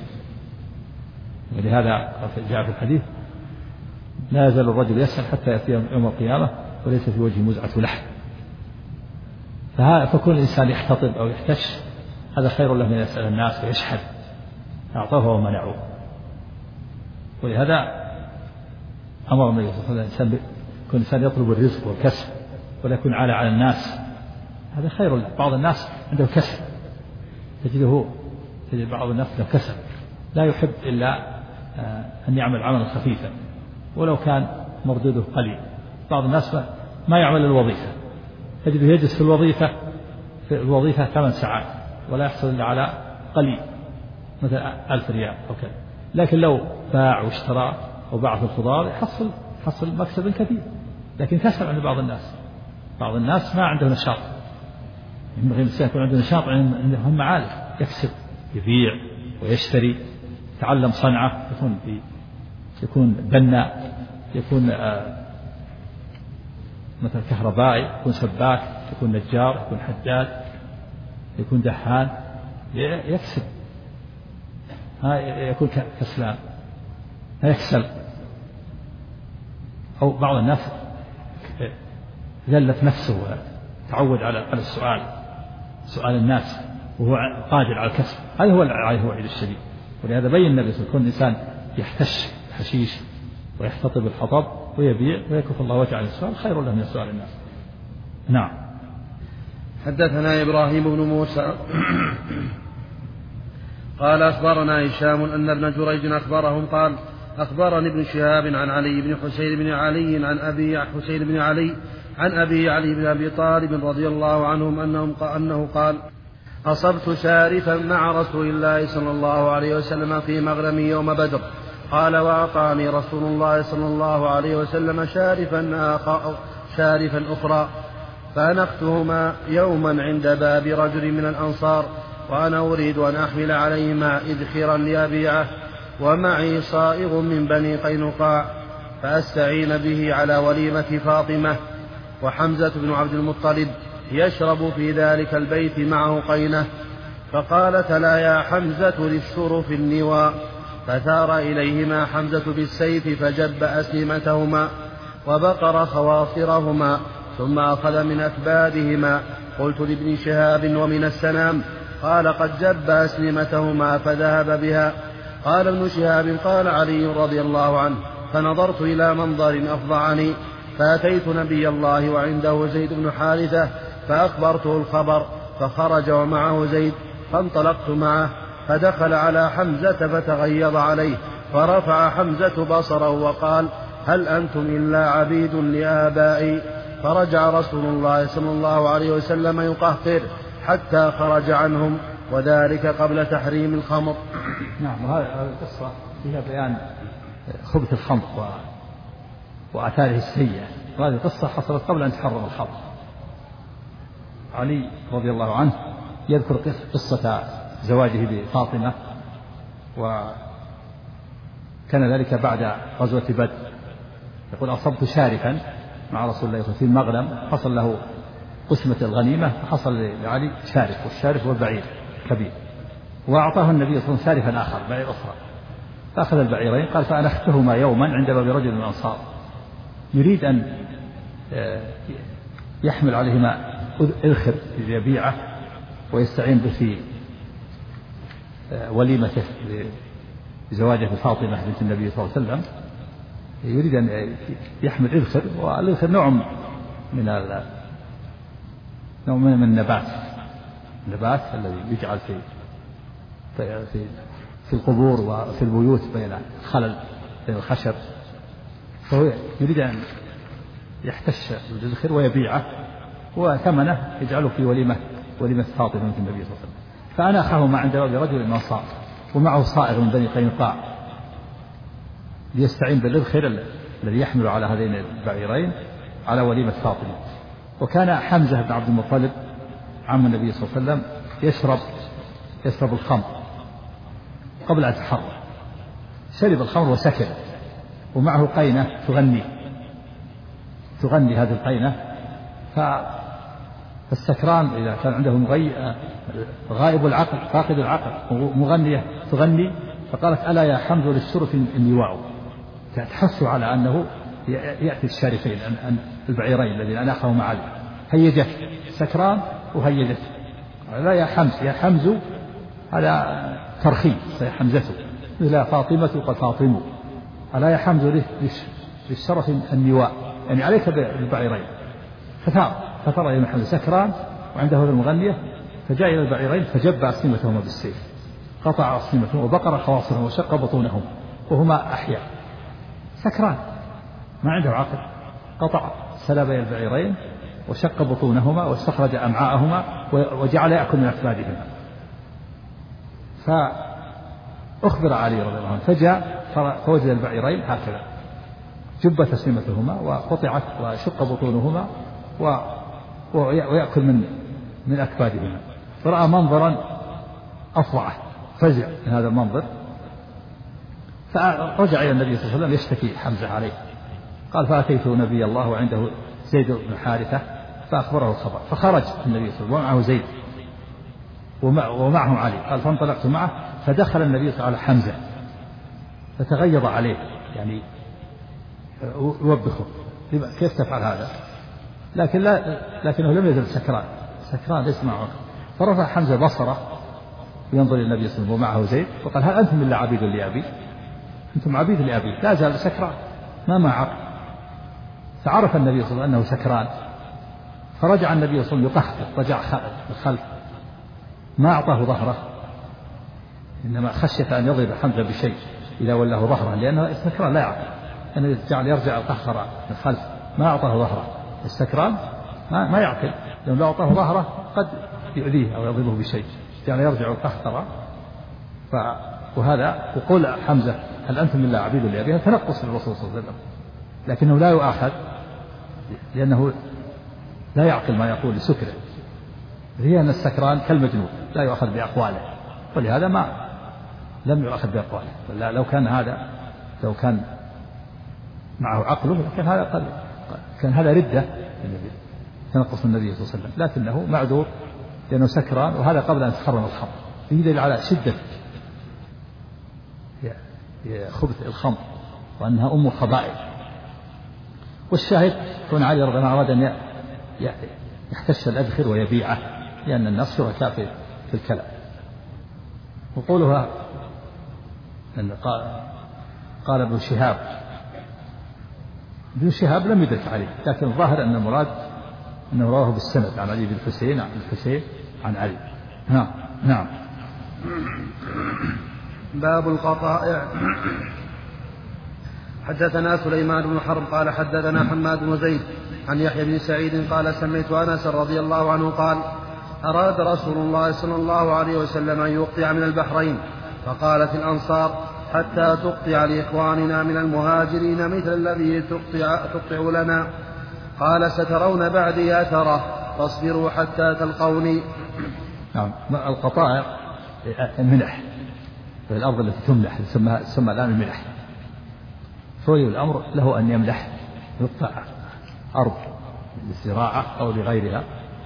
ولهذا جاء في الحديث: لا يزال الرجل يسأل حتى يأتي يوم القيامة وليس في وجهه مزعة لحم. فكون الإنسان يحتطب أو يحتش هذا خير له من يسأل الناس ويشحذ، أعطوه ومنعوه. ولهذا أمر النبي صلى الله عليه وسلم كل إنسان يطلب الرزق والكسب ولا يكون عالة على الناس، هذا خير له. بعض الناس عنده كسب، تجد بعض الناس عنده كسب لا يحب إلا أن يعمل عملا خفيفا ولو كان مردوده قليل. بعض الناس ما يعمل الوظيفة، تجده يجلس في الوظيفة 8 ساعات ولا يحصل إلا على قليل، مثلا 1000 ريال أو كذا. لكن لو باع واشترى وباع في الخضار يحصل مكسب كثير. لكن كسب عند بعض الناس ما عنده نشاط. ينبغي الإنسان يكون عنده نشاط، عنده همة عالية، يكسب يبيع ويشتري، يتعلم صنعة، يكون بناء، يكون مثلا كهربائي، يكون سباك، يكون نجار، يكون حداد، يكون دهان، يكسب. يكون كسلان يكسل. أو بعض الناس ذلت نفسه وتعود على سؤال الناس وهو قادر على الكسب، هذا هو الوعيد الشديد. ولهذا بين النبي صلى الله عليه وسلم كل إنسان يحتش حشيش ويحتطب الحطب ويبيع ويكف الله وجه عن السؤال خير له من سؤال الناس. نعم. حدثنا إبراهيم بن موسى قال أخبرنا هشام أن ابن جريج أخبرهم قال: أخبرني ابن شهاب عن علي بن حسين بن علي عن أبي حسين بن علي عن أبي علي بن أبي طالب رضي الله عنهم أنه قال: أصبت شارفا مع رسول الله صلى الله عليه وسلم في مغرم يوم بدر. قال: وأعطاني رسول الله صلى الله عليه وسلم شارفا أخرى، فأنختهما يوما عند باب رجل من الأنصار وأنا أريد أن أحمل عليهما إذخرا لأبيعه، ومعي صائغ من بني قينقاع فأستعين به على وليمة فاطمة، وحمزة بن عبد المطلب يشرب في ذلك البيت معه قينة. فقال: تلا يا حمزة للشرف النواء. فثار إليهما حمزة بالسيف فجب أسلمتهما وبقر خواصرهما ثم أخذ من أكبادهما. قلت لابن شهاب: ومن السنام؟ قال: قد جب أسلمتهما فذهب بها. قال ابن شهاب: قال علي رضي الله عنه: فنظرت إلى منظر أفظعني، فأتيت نبي الله وعنده زيد بن حارثة فأخبرته الخبر، فخرج ومعه زيد، فانطلقت معه، فدخل على حمزة فتغيظ عليه، فرفع حمزة بصره وقال: هل أنتم إلا عبيد لآبائي؟ فرجع رسول الله صلى الله عليه وسلم يقهقر حتى خرج عنهم، وذلك قبل تحريم الخمر. نعم. وهذه القصة فيها بيان خبث الخمر وآثاره السيئة وهذه القصة حصلت قبل أن تحرم الخمر. علي رضي الله عنه يذكر قصة زواجه بفاطمة، وكان ذلك بعد غزوة بدر. يقول أصبت شارفا مع رسول الله في المغنم، حصل له قسمة الغنيمة، فحصل لعلي شارف، والشارف هو البعير كبير، وأعطاه النبي صلى الله عليه وسلم شارفا آخر، بعير أخرى، فأخذ البعيرين. قال فأنختهما يوما عند باب رجل من الأنصار يريد أن يحمل عليهما إذخر ليبيعه ويستعين به في وليمته لزواجه بفاطمة بنت النبي صلى الله عليه وسلم. يريد أن يحمل إذخر، والإذخر نوع من النبات الذي يجعل في القبور وفي البيوت بين الخلل بين الخشب، فهو يريد أن يحتش الإذخر ويبيعه، وثمنه يجعله في وليمة فاطمة بنت النبي صلى الله عليه وسلم. فأناخهما عند باب رجل من الأنصار ومعه صائغ من بني قينقاع ليستعين بالإذخر الذي يحمل على هذين البعيرين على وليمة فاطمة. وكان حمزة بن عبد المطلب عم النبي صلى الله عليه وسلم يشرب الخمر قبل أن تحرم، شرب الخمر وسكر، ومعه قينة تغني هذه القينة. فالسكران إذا كان عنده غائب العقل فاقد العقل مغنية تغني، فقالت ألا يا حمز للشرف النواع، تحث على أنه يأتي الشارفين البعيرين الذين أناخهما علي. هيجت سكران وهيجت لا يا حمز هذا ترخيم حمزته إلى فاطمة قد فاطمه، ألا يا حمز للشرف النواء، يعني عليك بالبعيرين. فثار إلى حمز سكران وعنده هذا المغنية، فجاء إلى البعيرين فجب أسنمتهما بالسيف، قطع أسنمتهما وبقر خواصرهما وشق بطونهم وهما أحياء. سكران ما عنده عقل، قطع سلابي البعيرين وشق بطونهما واستخرج أمعاءهما وجعل يأكل من أكبادهما. فأخبر علي رضي الله عنه، فجاء فوجد البعيرين هكذا جبت أسنمتهما وقطعت وشق بطونهما ويأكل من أكبادهما. فرأى منظرا أفظعه، فزع من هذا المنظر، فرجع إلى النبي صلى الله عليه وسلم يشتكي حمزة عليه. قال فأتيت نبي الله وعنده زيد بن حارثة فأخبره الخبر، فخرج النبي صلى الله عليه وسلم ومعه زيد ومعه علي. قال فانطلقت معه فدخل النبي صلى الله عليه وسلم على حمزة فتغيظ عليه، يعني يوبخه كيف تفعل هذا، لكنه لم يزل سكران ليس معه. فرفع حمزة بصره ينظر إلى النبي صلى الله عليه وسلم ومعه زيد وقال هل أنتم إلا عبيد لأبي؟ أنتم عبيد لأبي، لا زال سكران ما مع عقل. فعرف النبي صلى الله عليه وسلم أنه سكران، فرجع النبي صلى الله عليه وسلم يقهقه، رجع الخلف ما أعطاه ظهره، إنما خشية أن يضرب حمزة بشيء إذا ولاه ظهره، لأنه سكران لا يعقل، أنه يرجع القهقرة من الخلف، ما أعطاه ظهره. السكران ما يعقل، لأنه لو أعطاه ظهره قد يؤذيه أو يضربه بشيء، يعني يرجع القهقرة. وهذا وقول حمزة هل أنتم إلا عبيد لأبيها تنقص للرسول صلى الله عليه وسلم، لكنه لا يؤاخذ لأنه لا يعقل ما يقول لسكره. هي أن السكران كالمجنون لا يؤاخذ بأقواله، ولهذا لم يؤاخذ بأقواله. لو كان معه عقله كان هذا ردة تنقص النبي صلى الله عليه وسلم، لكنه معذور لأنه سكران، وهذا قبل أن تحرم الخمر. يدل على شدة خبث الخمر وأنها أم الخبائث. والشاهد كون علي رضي الله عنه أراد أن يحتش الأذخر ويبيعه، لأن الناس شركاء في الكلام. وقولها أن قال ابن شهاب لم يدرك عليه، لكن الظاهر أن المراد أنه رواه بالسند عن علي بن الحسين عن علي. نعم. باب القطائع. حدثنا سليمان بن حرب قال حدثنا حماد بن زيد عن يحيى بن سعيد قال سمعت أنس رضي الله عنه قال أراد رسول الله صلى الله عليه وسلم أن يقطع من البحرين، فقالت الأنصار حتى تقطع لإخواننا من المهاجرين مثل الذي تقطع لنا. قال سترون بعدي أثرة فاصبروا حتى تلقوني. نعم. القطائع المنح في الأرض التي تملح تسمى الآن المنح. فولي الأمر له أن يملح يقطع أرض للزراعة أو لغيرها.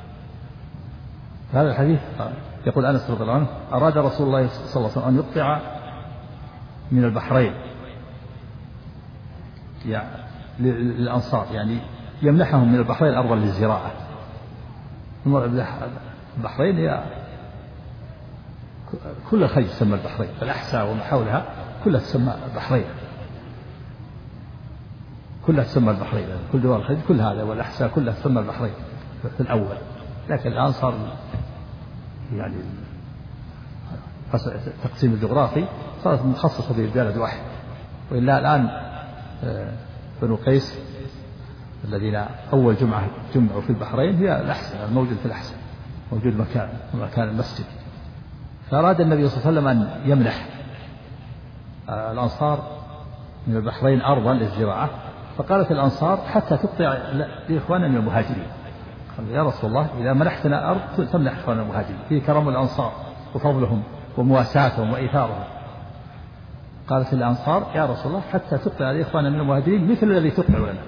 هذا الحديث يقول أنس رضي الله عنه أراد رسول الله صلى الله عليه وسلم أن يقطع من البحرين يعني للأنصار، يعني يمنحهم من البحرين أرضا للزراعة. البحرين هي كل الخليج تسمى البحرين، الأحساء وما حولها كلها تسمى البحرين، كلها تسمى البحرين، كل دول الخليج كل هذا والأحساء كلها تسمى البحرين في الأول. لكن الآن صار يعني التقسيم الجغرافي صارت مخصصة ببلد واحد. وإلا الآن بنو قيس الذين أول جمعة جمعوا في البحرين هي الأحساء الموجود في الأحساء، موجود مكان المسجد. فأراد النبي صلى الله عليه وسلم أن يمنح الأنصار من البحرين أرضا للزراعة، فقالت الأنصار حتى تقطع لإخواننا من المهاجرين. قال يا رسول الله إذا منحتنا أرض تمنح إخواننا المهاجرين، فيه كرم الأنصار وفضلهم ومواساتهم وإيثارهم. قالت الأنصار يا رسول الله حتى تقطع لإخواننا من المهاجرين مثل الذي تقطع لنا،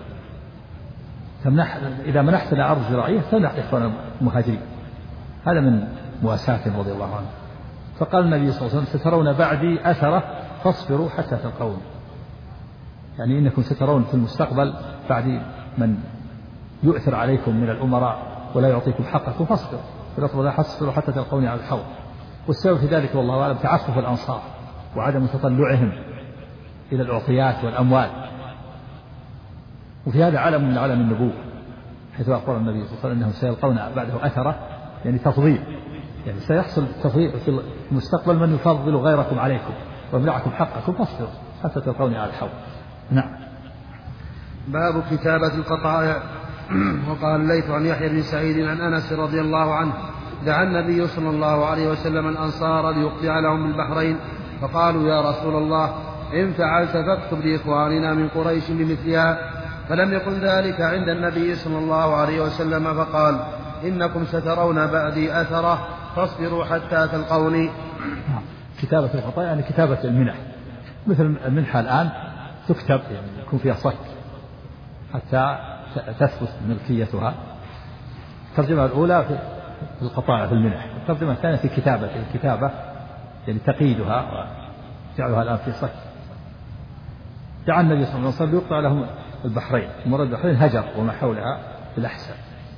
إذا منحتنا أرض زراعية تمنح إخواننا المهاجرين. هذا من مواساتهم رضي الله عنه. فقال النبي صلى الله عليه وسلم سترون بعدي أثرة فاصبروا حتى تلقون، يعني إنكم سترون في المستقبل بعد من يؤثر عليكم من الأمراء ولا يعطيكم حقكم فاصبروا، فاصبروا حتى تلقوني على الحوض. والسبب في ذلك والله أعلم تعفف الأنصار وعدم تطلعهم إلى الأعطيات والأموال. وفي هذا علم من علم النبوة، حيث أخبر النبي صلى الله عليه وسلم أنهم سيلقون بعده أثرة، يعني تفضيل، يعني سيحصل تفضيل في المستقبل من يفضل غيركم عليكم ويمنعكم حقكم فاصبروا حتى تلقوني على الحوض. نعم. باب كتابة القطائع. وقال الليث عن يحيى بن سعيد عن أنس رضي الله عنه دعا النبي صلى الله عليه وسلم الأنصار ليقطع لهم بالبحرين، فقالوا يا رسول الله إن فعلت فاكتب لإخواننا من قريش بمثلها، فلم يكن ذلك عند النبي صلى الله عليه وسلم، فقال إنكم سترون بعدي أثرة فاصبروا حتى تلقوني. كتابة القطائع يعني كتابة المنح، مثل المنحة الآن تكتب يعني يكون فيها صك حتى تثبت ملكيتها. الترجمة الأولى في القطائع في المنح، الترجمة الثانية في الكتابة يعني تقييدها وجعلها الآن في صك. دعا النبي صلى الله عليه وسلم يقطع لهم البحرين، مراد البحرين هجر وما حولها في الأحساء.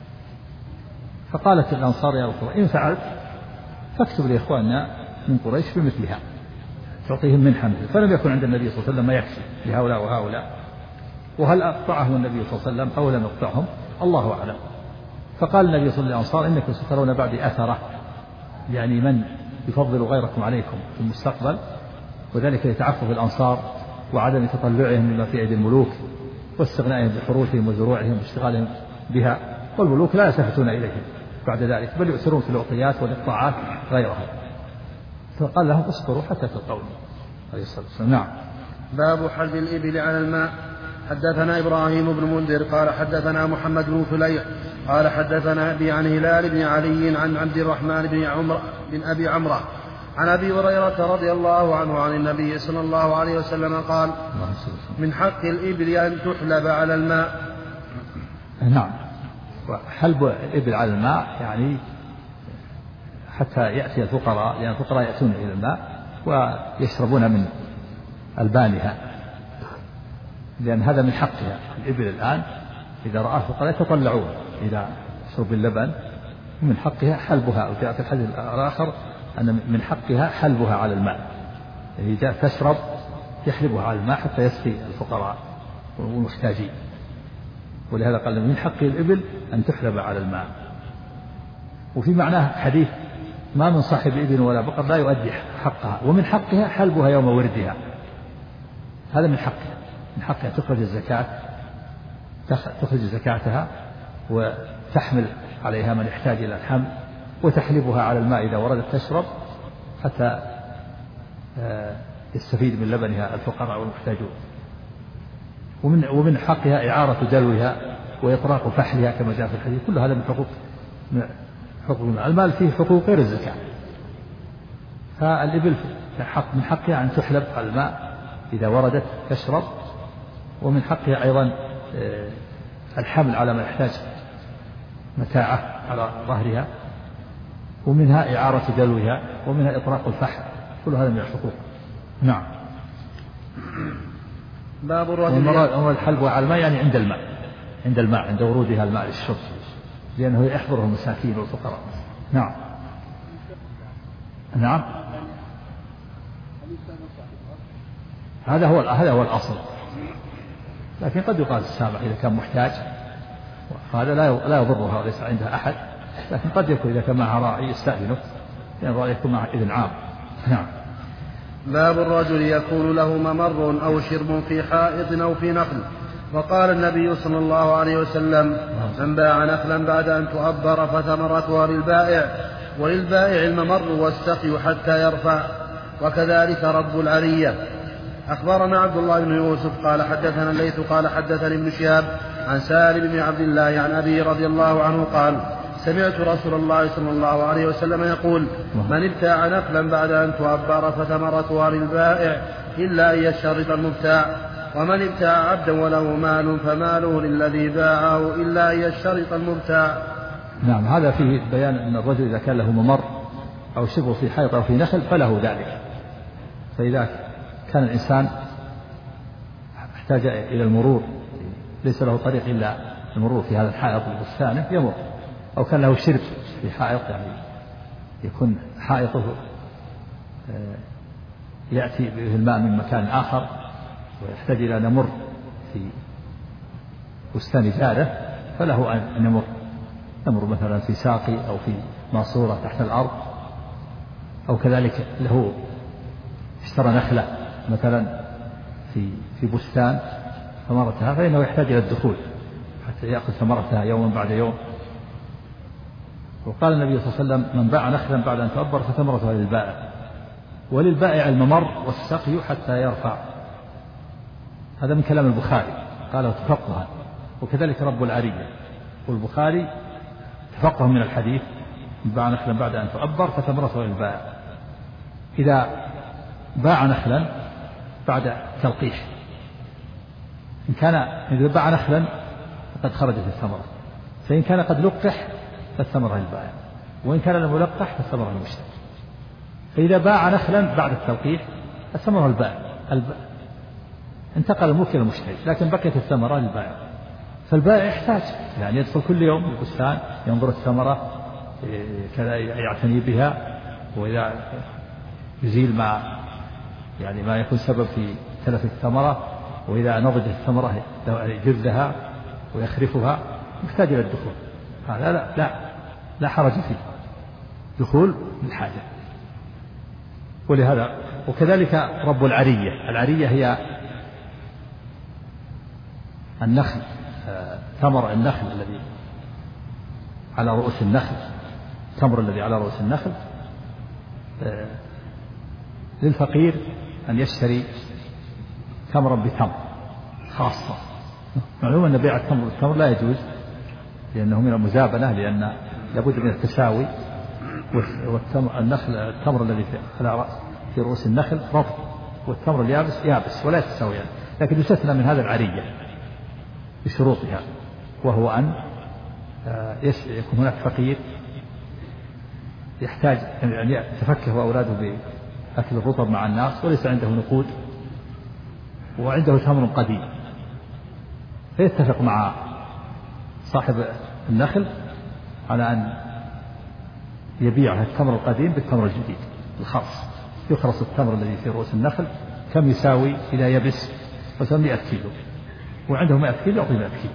فقالت الأنصار يا رسول الله إن فعلت فاكتب لإخواننا من قريش بمثلها، تعطيهم منحة مثل. فلم يكن عند النبي صلى الله عليه وسلم ما يكفي لهؤلاء وهؤلاء، وهل أقطعهم النبي صلى الله عليه وسلم أو لم يقطعهم الله أعلم. فقال النبي صلى الله عليه وسلم إنكم سترون بعدي أثرة، يعني من يفضل غيركم عليكم في المستقبل، وذلك لتعفف الأنصار وعدم تطلعهم مما في أيدي الملوك واستغنائهم بحروثهم وزروعهم واشتغالهم بها، والملوك لا يلتفتون إليهم بعد ذلك بل يؤثرون في الإعطيات والإقطاعات غيرها. فقال لهم اصبروا حتى تلقوني عليه الصلاة والسلام. نعم. باب حلب الإبل على الماء. حدثنا إبراهيم بن منذر قال حدثنا محمد بن فليح قال حدثنا أبي عن هلال بن علي عن عبد الرحمن بن أبي عمرة عن أبي هريرة رضي الله عنه عن النبي صلى الله عليه وسلم قال من حق الإبل أن تحلب على الماء. نعم. حلب الإبل على الماء يعني حتى يأتي الفقراء، لأن الفقراء يأتون إلى الماء ويشربون من ألبانها، لأن هذا من حقها. الإبل الآن إذا رأى الفقراء يتطلعون إلى شرب اللبن، من حقها حلبها. وجاء في الحديث الآخر أن من حقها حلبها على الماء، يعني إذا تشرب يحلبها على الماء حتى يسقي الفقراء والمحتاجين. ولهذا قال من حق الإبل أن تحلب على الماء. وفي معناه حديث ما من صاحب إبل ولا بقر لا يؤدي حقها، ومن حقها حلبها يوم وردها. هذا من حقها، من حقها تخرج الزكاة، تخرج زكاتها وتحمل عليها من يحتاج إلى الحمل، وتحلبها على الماء إذا وردت تشرب حتى يستفيد من لبنها الفقراء والمحتاجون. ومن حقها إعارة دلوها وإطراق فحلها كما جاء في الحديث، كل هذا من حقوق المال فيه حقوق غير الزكاة. فالإبل من حقها أن تحلب على الماء إذا وردت تشرب، ومن حقها أيضا الحمل على ما يحتاج متاعه على ظهرها، ومنها إعارة دلوها، ومنها إطراق الفحل، كل هذا من الحقوق. نعم. باب الرجل الحلب على الماء يعني عند الماء عند ورودها الماء للشرب، لأنه يحضره المساكين والفقراء. نعم. نعم. هذا هو الأصل، لكن قد يقال السامح إذا كان محتاج، هذا لا يضرها وليس عندها أحد، لكن قد يكون إذا كان معها راعي يستأذنه، لأن الراعي يكون معه إذن عام. نعم. باب الرجل يكون له ممر أو شرب في حائط أو في نخل. وقال النبي صلى الله عليه وسلم: من باع نخلا بعد أن تؤبر فثمرتها للبائع، وللبائع الممر والسقي حتى يرفع، وكذلك رب العرية. أخبرنا عبد الله بن يوسف قال حدثنا الليث قال حدثني ابن شهاب عن سالم بن عبد الله عن أبيه رضي الله عنه قال: سمعت رسول الله صلى الله عليه وسلم يقول: من ابتاع نخلا بعد أن تؤبر فثمرتها للبائع إلا أن يشترط المبتاع، ومن ابتاع عبدا وله مال فماله للذي باعه إلا أن يشترط المبتاع. نعم. هذا فيه بيان أن الرجل إذا كان له ممر أو شبه في حائط أو في نخل فله ذلك. فإذا كان الإنسان احتاج إلى المرور، ليس له طريق إلا المرور في هذا الحائط بستانه يمر، أو كان له شرب في حائط، يعني يكون حائطه يأتي به الماء من مكان آخر ويحتاج إلى أن يمر في بستان جاره، فله أن يمر مثلا في ساقي أو في ماسورة تحت الأرض، أو كذلك له اشترى نخلة مثلا في بستان ثمرتها، فإنه يحتاج إلى الدخول حتى يأخذ ثمرتها يوما بعد يوم. وقال النبي صلى الله عليه وسلم: من باع نخلا بعد أن تؤبر فثمرتها للبائع، وللبائع الممر والسقي حتى يرفع. هذا من كلام البخاري قاله تفقها، وكذلك رب العرية. والبخاري تفقه من الحديث: من باع نخلا بعد أن تؤبر فثمرته للبائع. إذا باع نخلا بعد تلقيح، إذا باع نخلا فقد خرجت الثمرة، فإن كان قد لقح فالثمرة للبائع، وإن كان لم يلقح فالثمرة للمشتري. فإذا باع نخلا بعد التلقيح الثمرة للبائع، انتقل الملك إلى المشتري، لكن بقيت الثمرة للبائع. فالبائع يحتاج يعني يدخل كل يوم البستان ينظر الثمرة كذا يعتني بها، وإذا يزيل ما يكون سبب في تلف الثمرة، وإذا نضجت الثمرة يجرها ويخرفها، محتاج إلى الدخول. هذا لا حرج فيه، دخول للحاجة. ولهذا وكذلك رب العرية هي النخل، ثمر النخل الذي على رؤوس النخل، التمر الذي على رؤوس النخل. للفقير أن يشتري تمرا بتمر خاصة. معلوم أن بيع التمر بالتمر لا يجوز، لأنه من المزابنة، لأن لابد من التساوي. التمر الذي في رؤوس النخل رطب، والتمر اليابس يابس ولا يتساويان، لكن يستثنى من هذا العرية بشروطها، وهو أن يكون هناك فقير يحتاج أن يتفكه أولاده بأكل الرطب مع الناس، وليس عنده نقود، وعنده تمر قديم، فيتفق مع صاحب النخل على أن يبيع التمر القديم بالتمر الجديد الخاص. يخرص التمر الذي في رؤوس النخل كم يساوي إذا يبس، مثلا 100 كيلو، وعنده 100 كيلو يعطي 100 كيلو.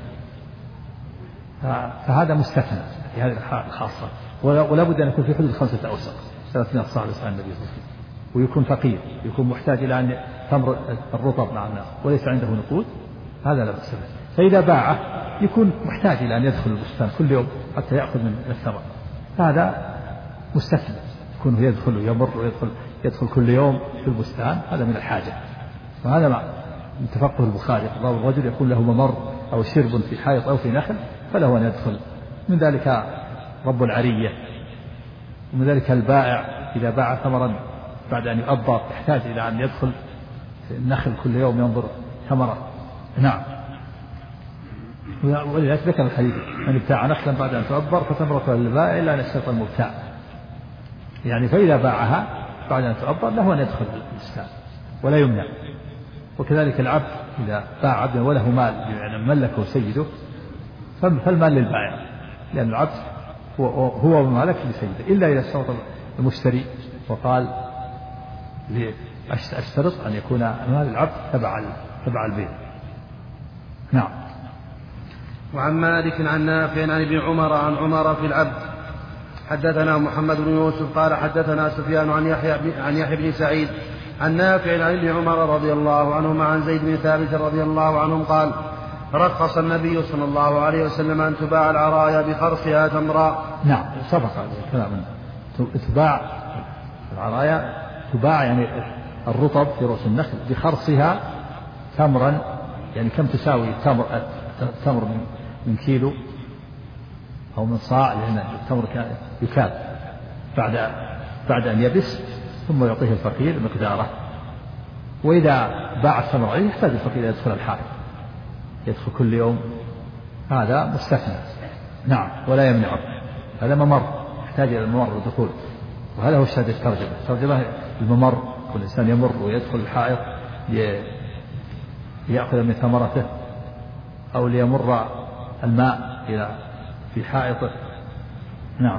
فهذا مستثنى في هذه الحالة الخاصة، ولا بد أن يكون في حدود 5 أوسق 300 صاع النبي صلى الله عليه وسلم، ويكون فقير، يكون محتاج إلى أن تمر الرطب مع الناس وليس عنده نقود، هذا لا بأس به. فإذا باعه يكون محتاج إلى أن يدخل البستان كل يوم حتى يأخذ من الثمر، هذا مستثنى، يكون يدخل ويمر يدخل كل يوم في البستان، هذا من الحاجة. وهذا من تفقه البخاري، قضاء الرجل يكون له ممر أو شرب في حائط أو في نخل فله أن يدخل. من ذلك رب العرية، ومن ذلك البائع إذا باع ثمرا بعد أن يؤبر يحتاج إلى أن يدخل في النخل كل يوم ينظر ثمرة. نعم. ولذلك ذكر الحديث من ابتاع نخلا بعد أن تؤبر فتمرة للبائع إلا أن يشترط المبتاع، يعني فإذا باعها بعد أن تؤبر له أن يدخل البستان ولا يمنع. وكذلك العبد إذا باع عبدا وله مال يعني ملكه سيده فالمال للبائع، لأن العبد هو مالك لسيده، إلا إذا اشترط المشتري وقال أشترط أن يكون مال العبد تبع البيع. نعم. وعن مالك عن نافع عن ابن عمر عن عمر في العبد. حدثنا محمد بن يوسف قال حدثنا سفيان عن يحيى بن سعيد عن نافع عن ابن عمر رضي الله عنهما عن زيد بن ثابت رضي الله عنهم قال رخص النبي صلى الله عليه وسلم أن تباع العرايا بخرصها تمرا. نعم سبق الكلام. تباع العرايا، تباع يعني الرطب في رؤوس النخل بخرصها تمرا، يعني كم تساوي تمر من كيلو أو من صاع، لأن التمر يكال بعد أن يبس ثم يعطيه الفقير مقداره. وإذا باع التمر عليه يحتاج الفقير يدخل الحائط، يدخل كل يوم، هذا مستثنى. نعم ولا يمنعه، هذا ممر يحتاج إلى الممر والدخول، وهذا هو شهادة الترجمة الممر، كل إنسان يمر ويدخل الحائط ليأخذ من ثمرته أو ليمر الماء في حائطه. نعم.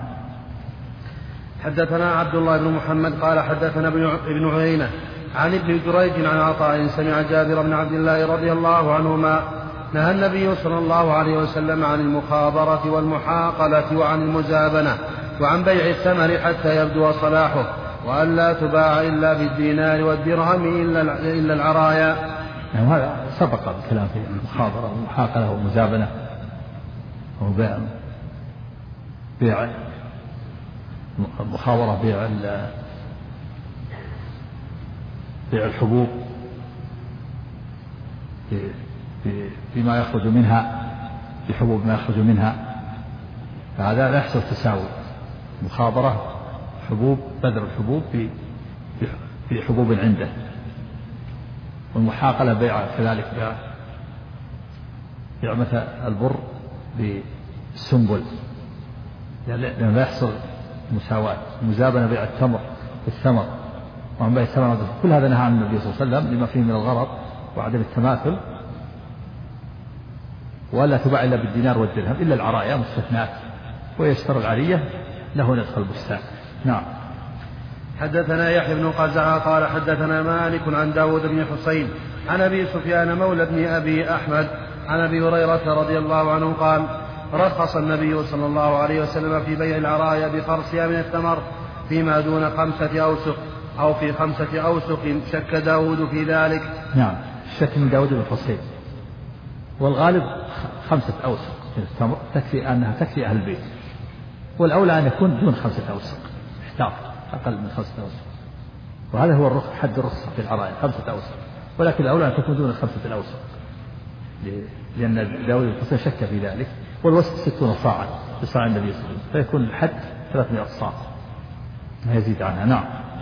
حدثنا عبد الله بن محمد قال حدثنا ابن عيينة عن ابن جريج عن عطاء سمع جابر بن عبد الله رضي الله عنهما نهى النبي صلى الله عليه وسلم عن المخابرة والمحاقلة وعن المزابنة وعن بيع الثمر حتى يبدو صلاحه، وأن لا تباع إلا بالدينار والدرهم إلا العرايا. يعني هذا سبق الكلام في المخابرة والمحاقلة والمزابنة وبيع المخابرة بيع الحبوب بما يخرج منها، بحبوب ما يخرج منها، فهذا لا يحصل تساوي. مخابرة حبوب، بذر الحبوب بحبوب عنده. والمحاقلة بيع كذلك بيع مثل البر بالسنبل، لأنه لا يحصل مساواة. المزابنة بيع التمر بالثمر، وعن بيع الثمر كل هذا نهى عن النبي صلى الله عليه وسلم لما فيه من الغرض وعدم التماثل. ولا تباع إلا بالدينار والدرهم إلا العرايا مستثنات، ويشترى العرية له أن يدخل البستان. نعم. حدثنا يحيى بن قزعة قال حدثنا مالك عن داود بن حسين عن أبي سفيان مولى بن أبي أحمد عن أبي هريرة رضي الله عنه قال رخص النبي صلى الله عليه وسلم في بيع العرايا بخرصها من الثمر فيما دون 5 أوسق أو في 5 أوسق، شك داود في ذلك. نعم شك من داود بن حسين، والغالب 5 أوسق من التمر تكفي أهل البيت، والأولى أن يكون دون 5 أوسق، احتاط أقل من 5 أوسق، وهذا هو حد الرخصة في العرايا 5 أوسق، ولكن الأولى أن تكون دون 5 أوسق، لأن داود بن حسين شك في ذلك. والوسط 60 صاعا بصاع النبي صلى الله عليه وسلم، فيكون الحد 300 صاع ما يزيد عنها. نعم.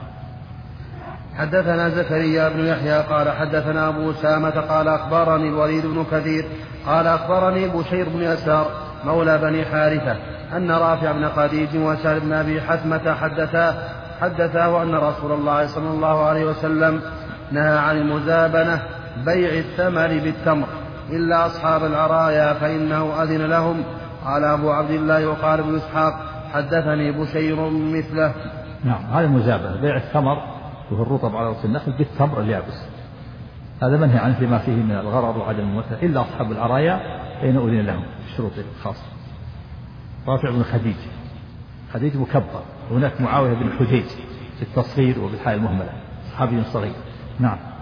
حدثنا زكريا بن يحيى قال حدثنا أبو أسامة قال أخبرني الوليد بن كثير قال أخبرني بشير بن يسار مولى بني حارثة أن رافع بن خديج وسهل بن أبي حثمة حدثاه أن رسول الله صلى الله عليه وسلم نهى عن المزابنة بيع الثمر بالتمر إلا أصحاب العرايا فإنه أذن لهم. قال أبو عبد الله وقال ابن إسحاق حدثني بشير مثله. نعم هذا المزابنة بيع الثمر وهو الرطب على رؤوس النخل بالتمر اليابس، هذا منهي عنه لما فيه من الغرر وعدم المماثلة إلا أصحاب العرايا فإن أذن لهم الشروط الخاصة. رافع بن خديج مكبر، وهناك معاوية بن حجيج في التصغير وبالحاء المهملة صحابي صغير. نعم.